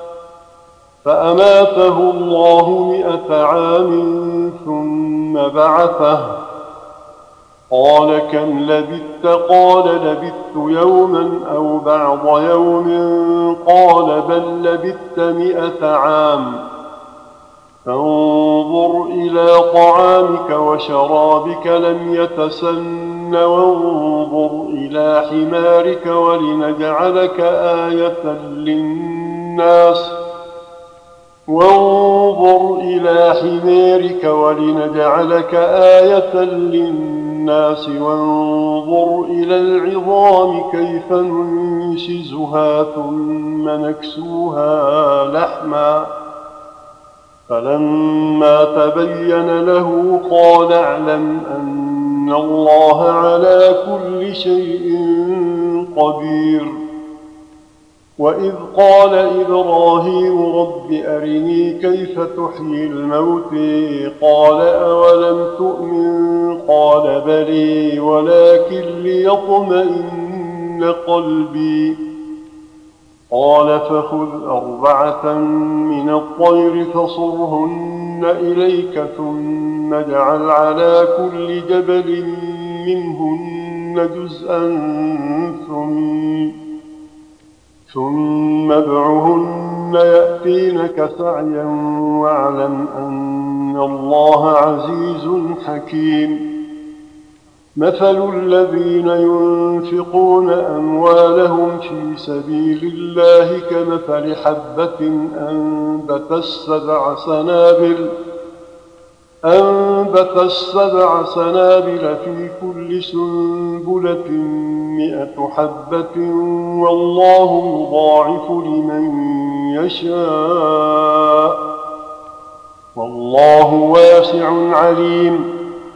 فأماته الله 100 عام ثم بعثه قال كم لبثت قال لبثت يوما أو بعض يوم قال بل لبثت 100 عام فانظر إلى طعامك وشرابك لم يتسن وانظر إلى حمارك ولنجعلك آية للناس وانظر إلى العظام كيف ننشزها ثم نكسوها لحما فلما تبين له قال اعلم أن الله على كل شيء قدير. وإذ قال إبراهيم رب أرني كيف تحيي الموت قال أولم تؤمن قال بلي ولكن ليطمئن قلبي قال فخذ 4 من الطير فصرهن إليك ثم اجعل على كل جبل منهن جزءا ثم ادعهن يأتينك سعيا واعلم أن الله عزيز حكيم. مثل الذين ينفقون أموالهم في سبيل الله كمثل حبة أنبتت 7 سنابل أنبت 7 سنابل في كل سنبلة 100 حبة والله يضاعف لمن يشاء والله واسع عليم.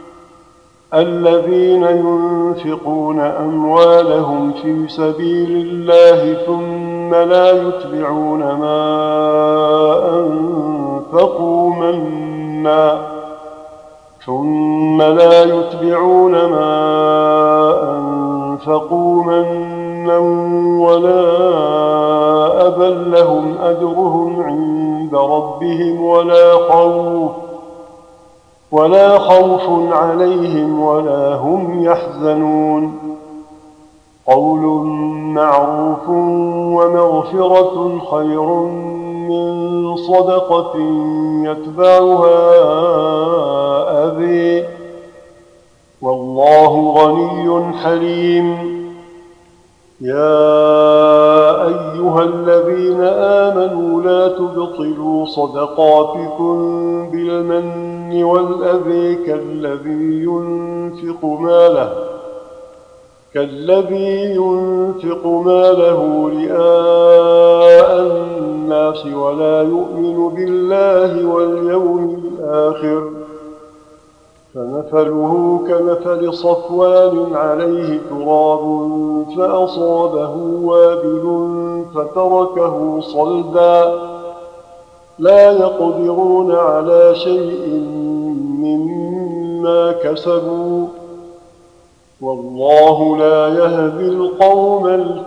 الذين ينفقون أموالهم في سبيل الله ثم لا يتبعون ما أنفقوا منا ولا أذى لهم أجرهم عند ربهم ولا خوف عليهم ولا هم يحزنون. قول معروف ومغفرة خير من صدقة يتبعها أذى والله غني حليم. يا أيها الذين آمنوا لا تبطلوا صدقاتكم بالمن والأذى كالذي ينفق ماله رئاء الناس ولا يؤمن بالله واليوم الآخر فمثله كمثل صفوان عليه تراب فأصابه وابل فتركه صلدا لا يقدرون على شيء مما كسبوا والله لا يهدي القوم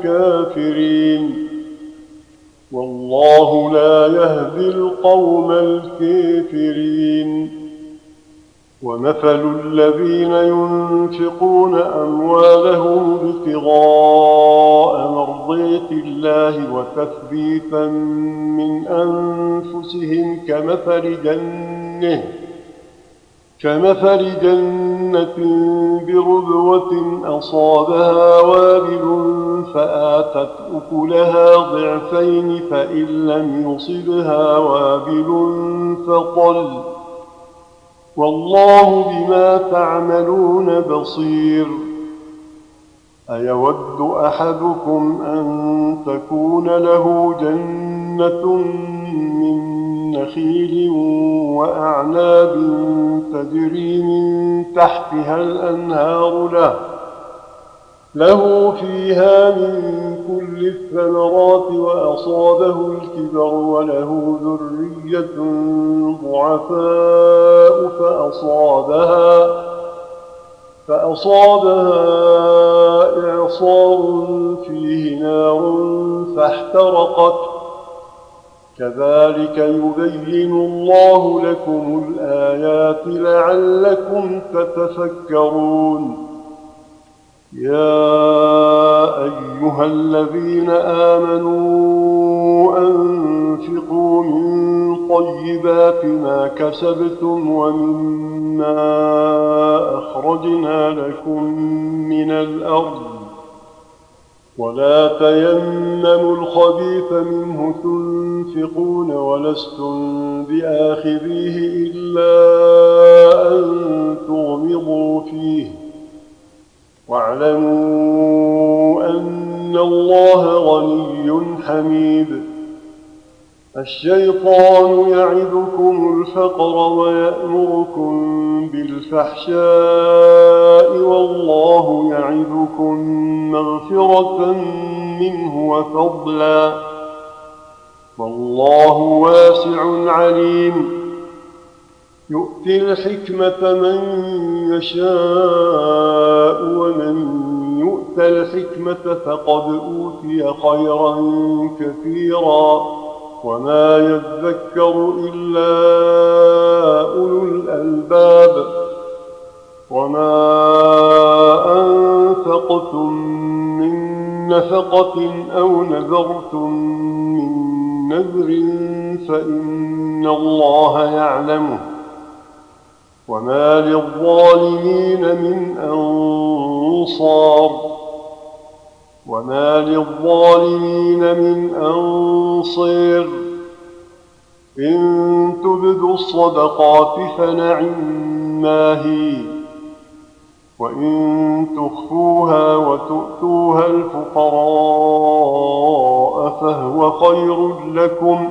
الكافرين. ومثل الذين ينفقون أموالهم ابتغاء مرضات الله وتثبيتا من أنفسهم كمثل جنة بربوة أصابها وابل فآتت أكلها ضعفين فإن لم يصبها وابل فطل والله بما تعملون بصير. أيود أحدكم أن تكون له جنة من نخيل وأعناب تجري من تحتها الأنهار له فيها من كل الثمرات وأصابه الكبر وله ذرية ضعفاء فأصابها إعصار فيه نار فاحترقت كذلك يبين الله لكم الآيات لعلكم تتفكرون. يا أيها الذين آمنوا أنفقوا من طيبات ما كسبتم ومما أخرجنا لكم من الأرض ولا تيمموا الخبيث منه تنفقون ولستم بآخذيه إلا أن تغمضوا فيه واعلموا أن الله غني حميد. الشيطان يعدكم الفقر ويأمركم بالفحشاء والله يعدكم مغفرة منه وفضلا والله واسع عليم. يؤتي الحكمة من يشاء ومن يؤت الحكمة فقد أوتي خيرا كثيرا وما يذكر إلا أولو الألباب. وما أنفقتم من نفقة أو نذرتم من نذر فإن الله يعلمه وما للظالمين من أنصير. إن تبدوا الصدقات فنعما هي، وإن تخفوها وتؤتوها الفقراء فهو خير لكم،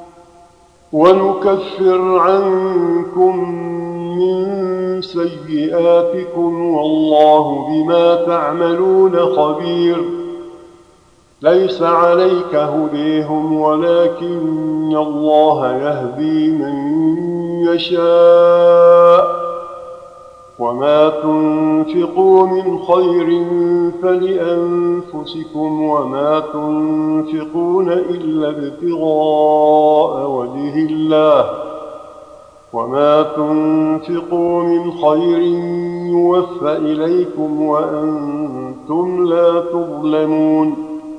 ونكفر عنكم من سيئاتكم والله بما تعملون خبير. ليس عليك هديهم ولكن الله يهدي من يشاء، وما تنفقوا من خير فلأنفسكم وما تنفقون إلا ابتغاء وجه الله، وما تنفقوا من خير يوفى إليكم وأنتم لا تظلمون.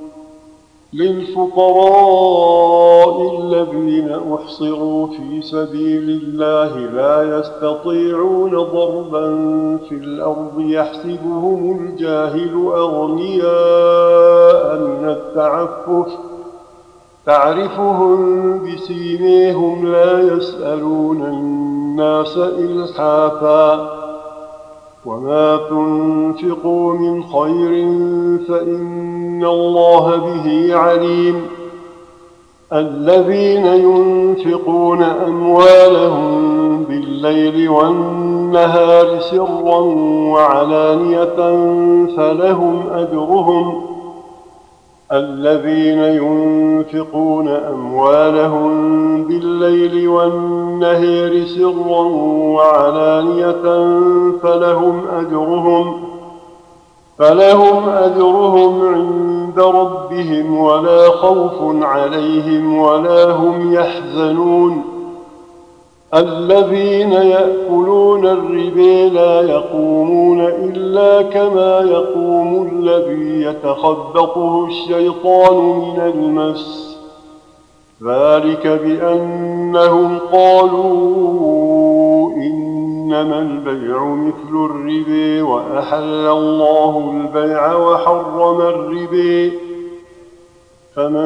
للفقراء الذين أحصروا في سبيل الله لا يستطيعون ضربا في الأرض يحسبهم الجاهل أغنياء من التعفف، تعرفهم بسيميهم لا يسألون الناس إلحافا، وما تنفقوا من خير فإن الله به عليم. الذين ينفقون أموالهم بالليل والنهار سرا وعلانية فلهم أجرهم الذين ينفقون أموالهم بالليل والنهار سرا وعلانية فلهم أجرهم عند ربهم ولا خوف عليهم ولا هم يحزنون. الذين يأكلون الربا لا يقومون إلا كما يقوم الذي يتخبطه الشيطان من المس، ذلك بأنهم قالوا إنما البيع مثل الربا وأحل الله البيع وحرم الربا، فمن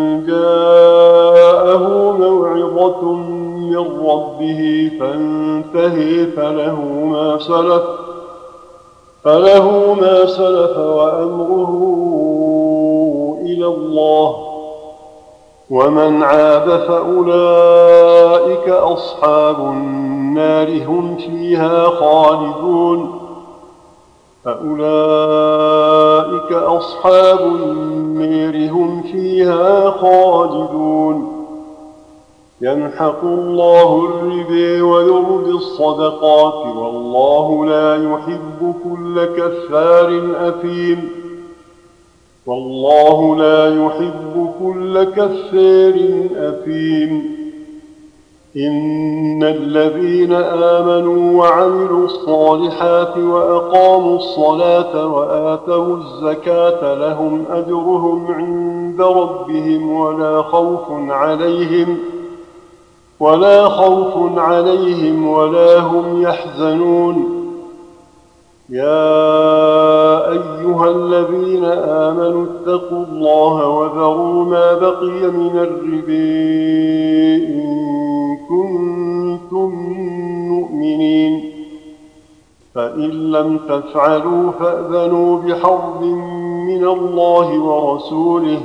جاءه موعظة من ربه فانتهي فله ما سلف وأمره إلى الله، ومن عاد فأولئك أصحاب النار هم فيها خالدون. يمحق الله الربا ويربي الصدقات والله لا يحب كل كفار أثيم. إن الذين آمنوا وعملوا الصالحات وأقاموا الصلاة وآتوا الزكاة لهم أجرهم عند ربهم ولا خوف عليهم ولا هم يحزنون. يا أيها الذين آمنوا اتقوا الله وذروا ما بقي من الربا إن كنتم مؤمنين، فإن لم تفعلوا فأذنوا بحرب من الله ورسوله،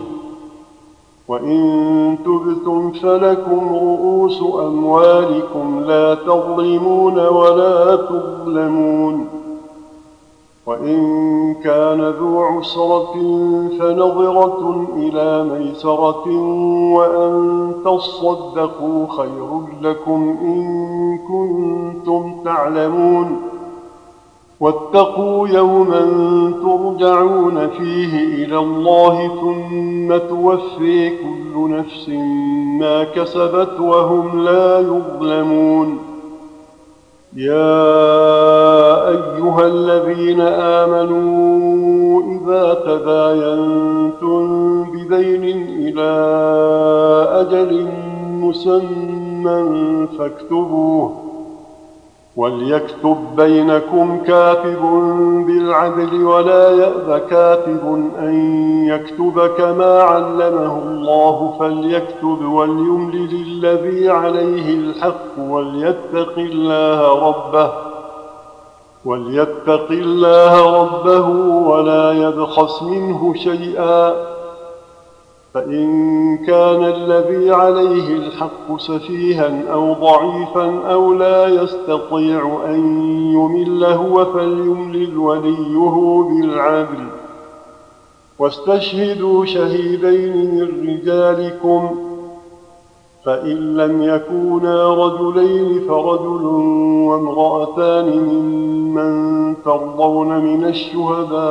وإن تبتم فلكم رؤوس أموالكم لا تظلمون ولا تظلمون. وإن كان ذو عسرة فنظرة إلى ميسرة وأن تصدقوا خير لكم إن كنتم تعلمون. واتقوا يوما ترجعون فيه إلى الله ثم توفي كل نفس ما كسبت وهم لا يظلمون. يا أيها الذين آمنوا إذا تداينتم بدين إلى أجل مسمى فاكتبوه، وليكتب بينكم كاتب بالعدل ولا يأب كاتب أن يكتب كما علمه الله فليكتب وليملل الذي عليه الحق وليتق الله ربه ولا يبخس منه شيئا، فإن كان الذي عليه الحق سفيها أو ضعيفا أو لا يستطيع أن يمل هو فليملل وليه بالعدل، واستشهدوا شهيدين من رجالكم، فإن لم يكونا رجلين فرجل وامرأتان ممن ترضون من الشهداء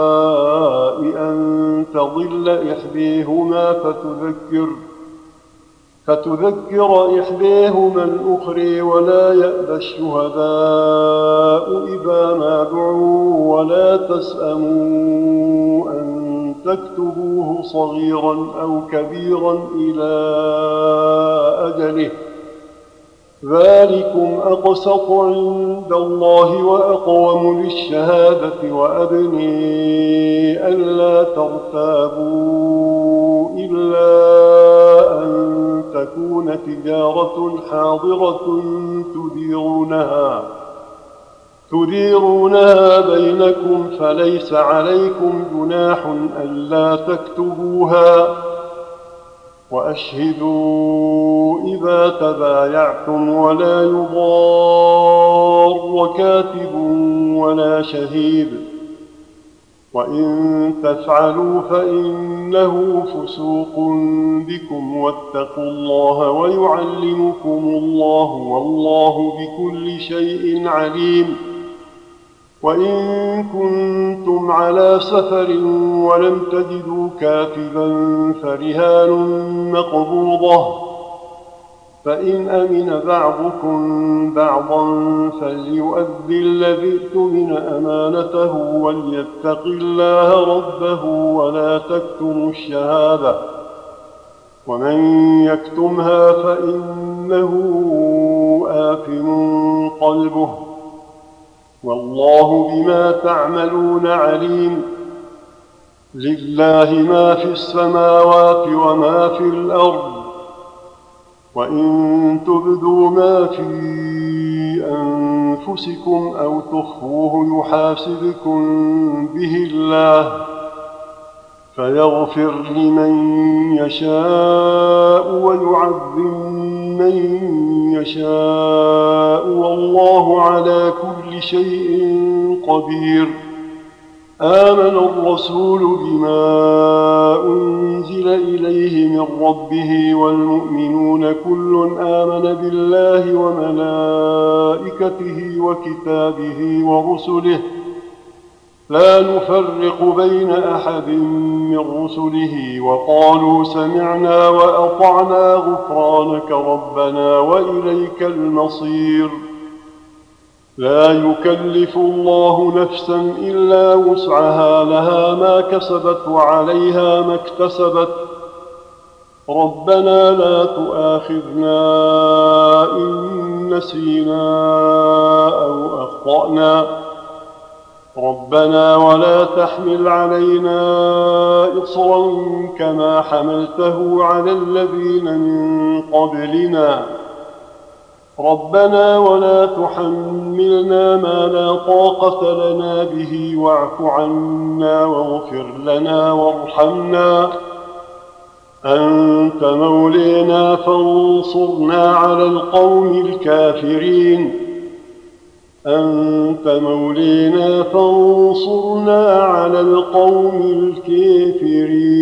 أن تضل إحديهما فتذكر إحديهما الأخرى ولا يأبى الشهداء إذا ما دعوا ولا تسأموا أن تكتبوه صغيرا أو كبيرا إلى أجله، ذلكم أقسط عند الله وأقوم للشهادة وأدني ألا ترتابوا إلا أن تكون تجارة حاضرة تديرونها بينكم فليس عليكم جناح ألا تكتبوها، وأشهدوا إذا تبايعتم ولا يضار كاتب ولا شهيد، وإن تفعلوا فإنه فسوق بكم واتقوا الله ويعلمكم الله والله بكل شيء عليم. وإن كنتم على سفر ولم تجدوا كاتبا فرهان مقبوضة، فإن أمن بعضكم بعضا فليؤدي الذي اؤتمن أمانته وليتق الله ربه ولا تكتموا الشهادة، ومن يكتمها فإنه آثم قلبه، والله بما تعملون عليم. لله ما في السماوات وما في الأرض، وإن تبدوا ما في أنفسكم أو تخفوه يحاسبكم به الله فيغفر لمن يشاء ويعذب من يشاء والله على كل شيء قدير. آمن الرسول بما أنزل إليه من ربه والمؤمنون كل آمن بالله وملائكته وكتابه ورسله لا نفرق بين أحد من رسله وقالوا سمعنا وأطعنا غفرانك ربنا وإليك المصير. لا يكلف الله نفسا إلا وسعها لها ما كسبت وعليها ما اكتسبت. ربنا لا تؤاخذنا إن نسينا أو أخطأنا. ربنا ولا تحمل علينا إصرا كما حملته على الذين من قبلنا. ربنا ولا تحملنا ما لا طاقة لنا به واعف عنا واغفر لنا وارحمنا أنت مولينا فانصرنا على القوم الكافرين. أنت مولينا فانصرنا على القوم الكافرين.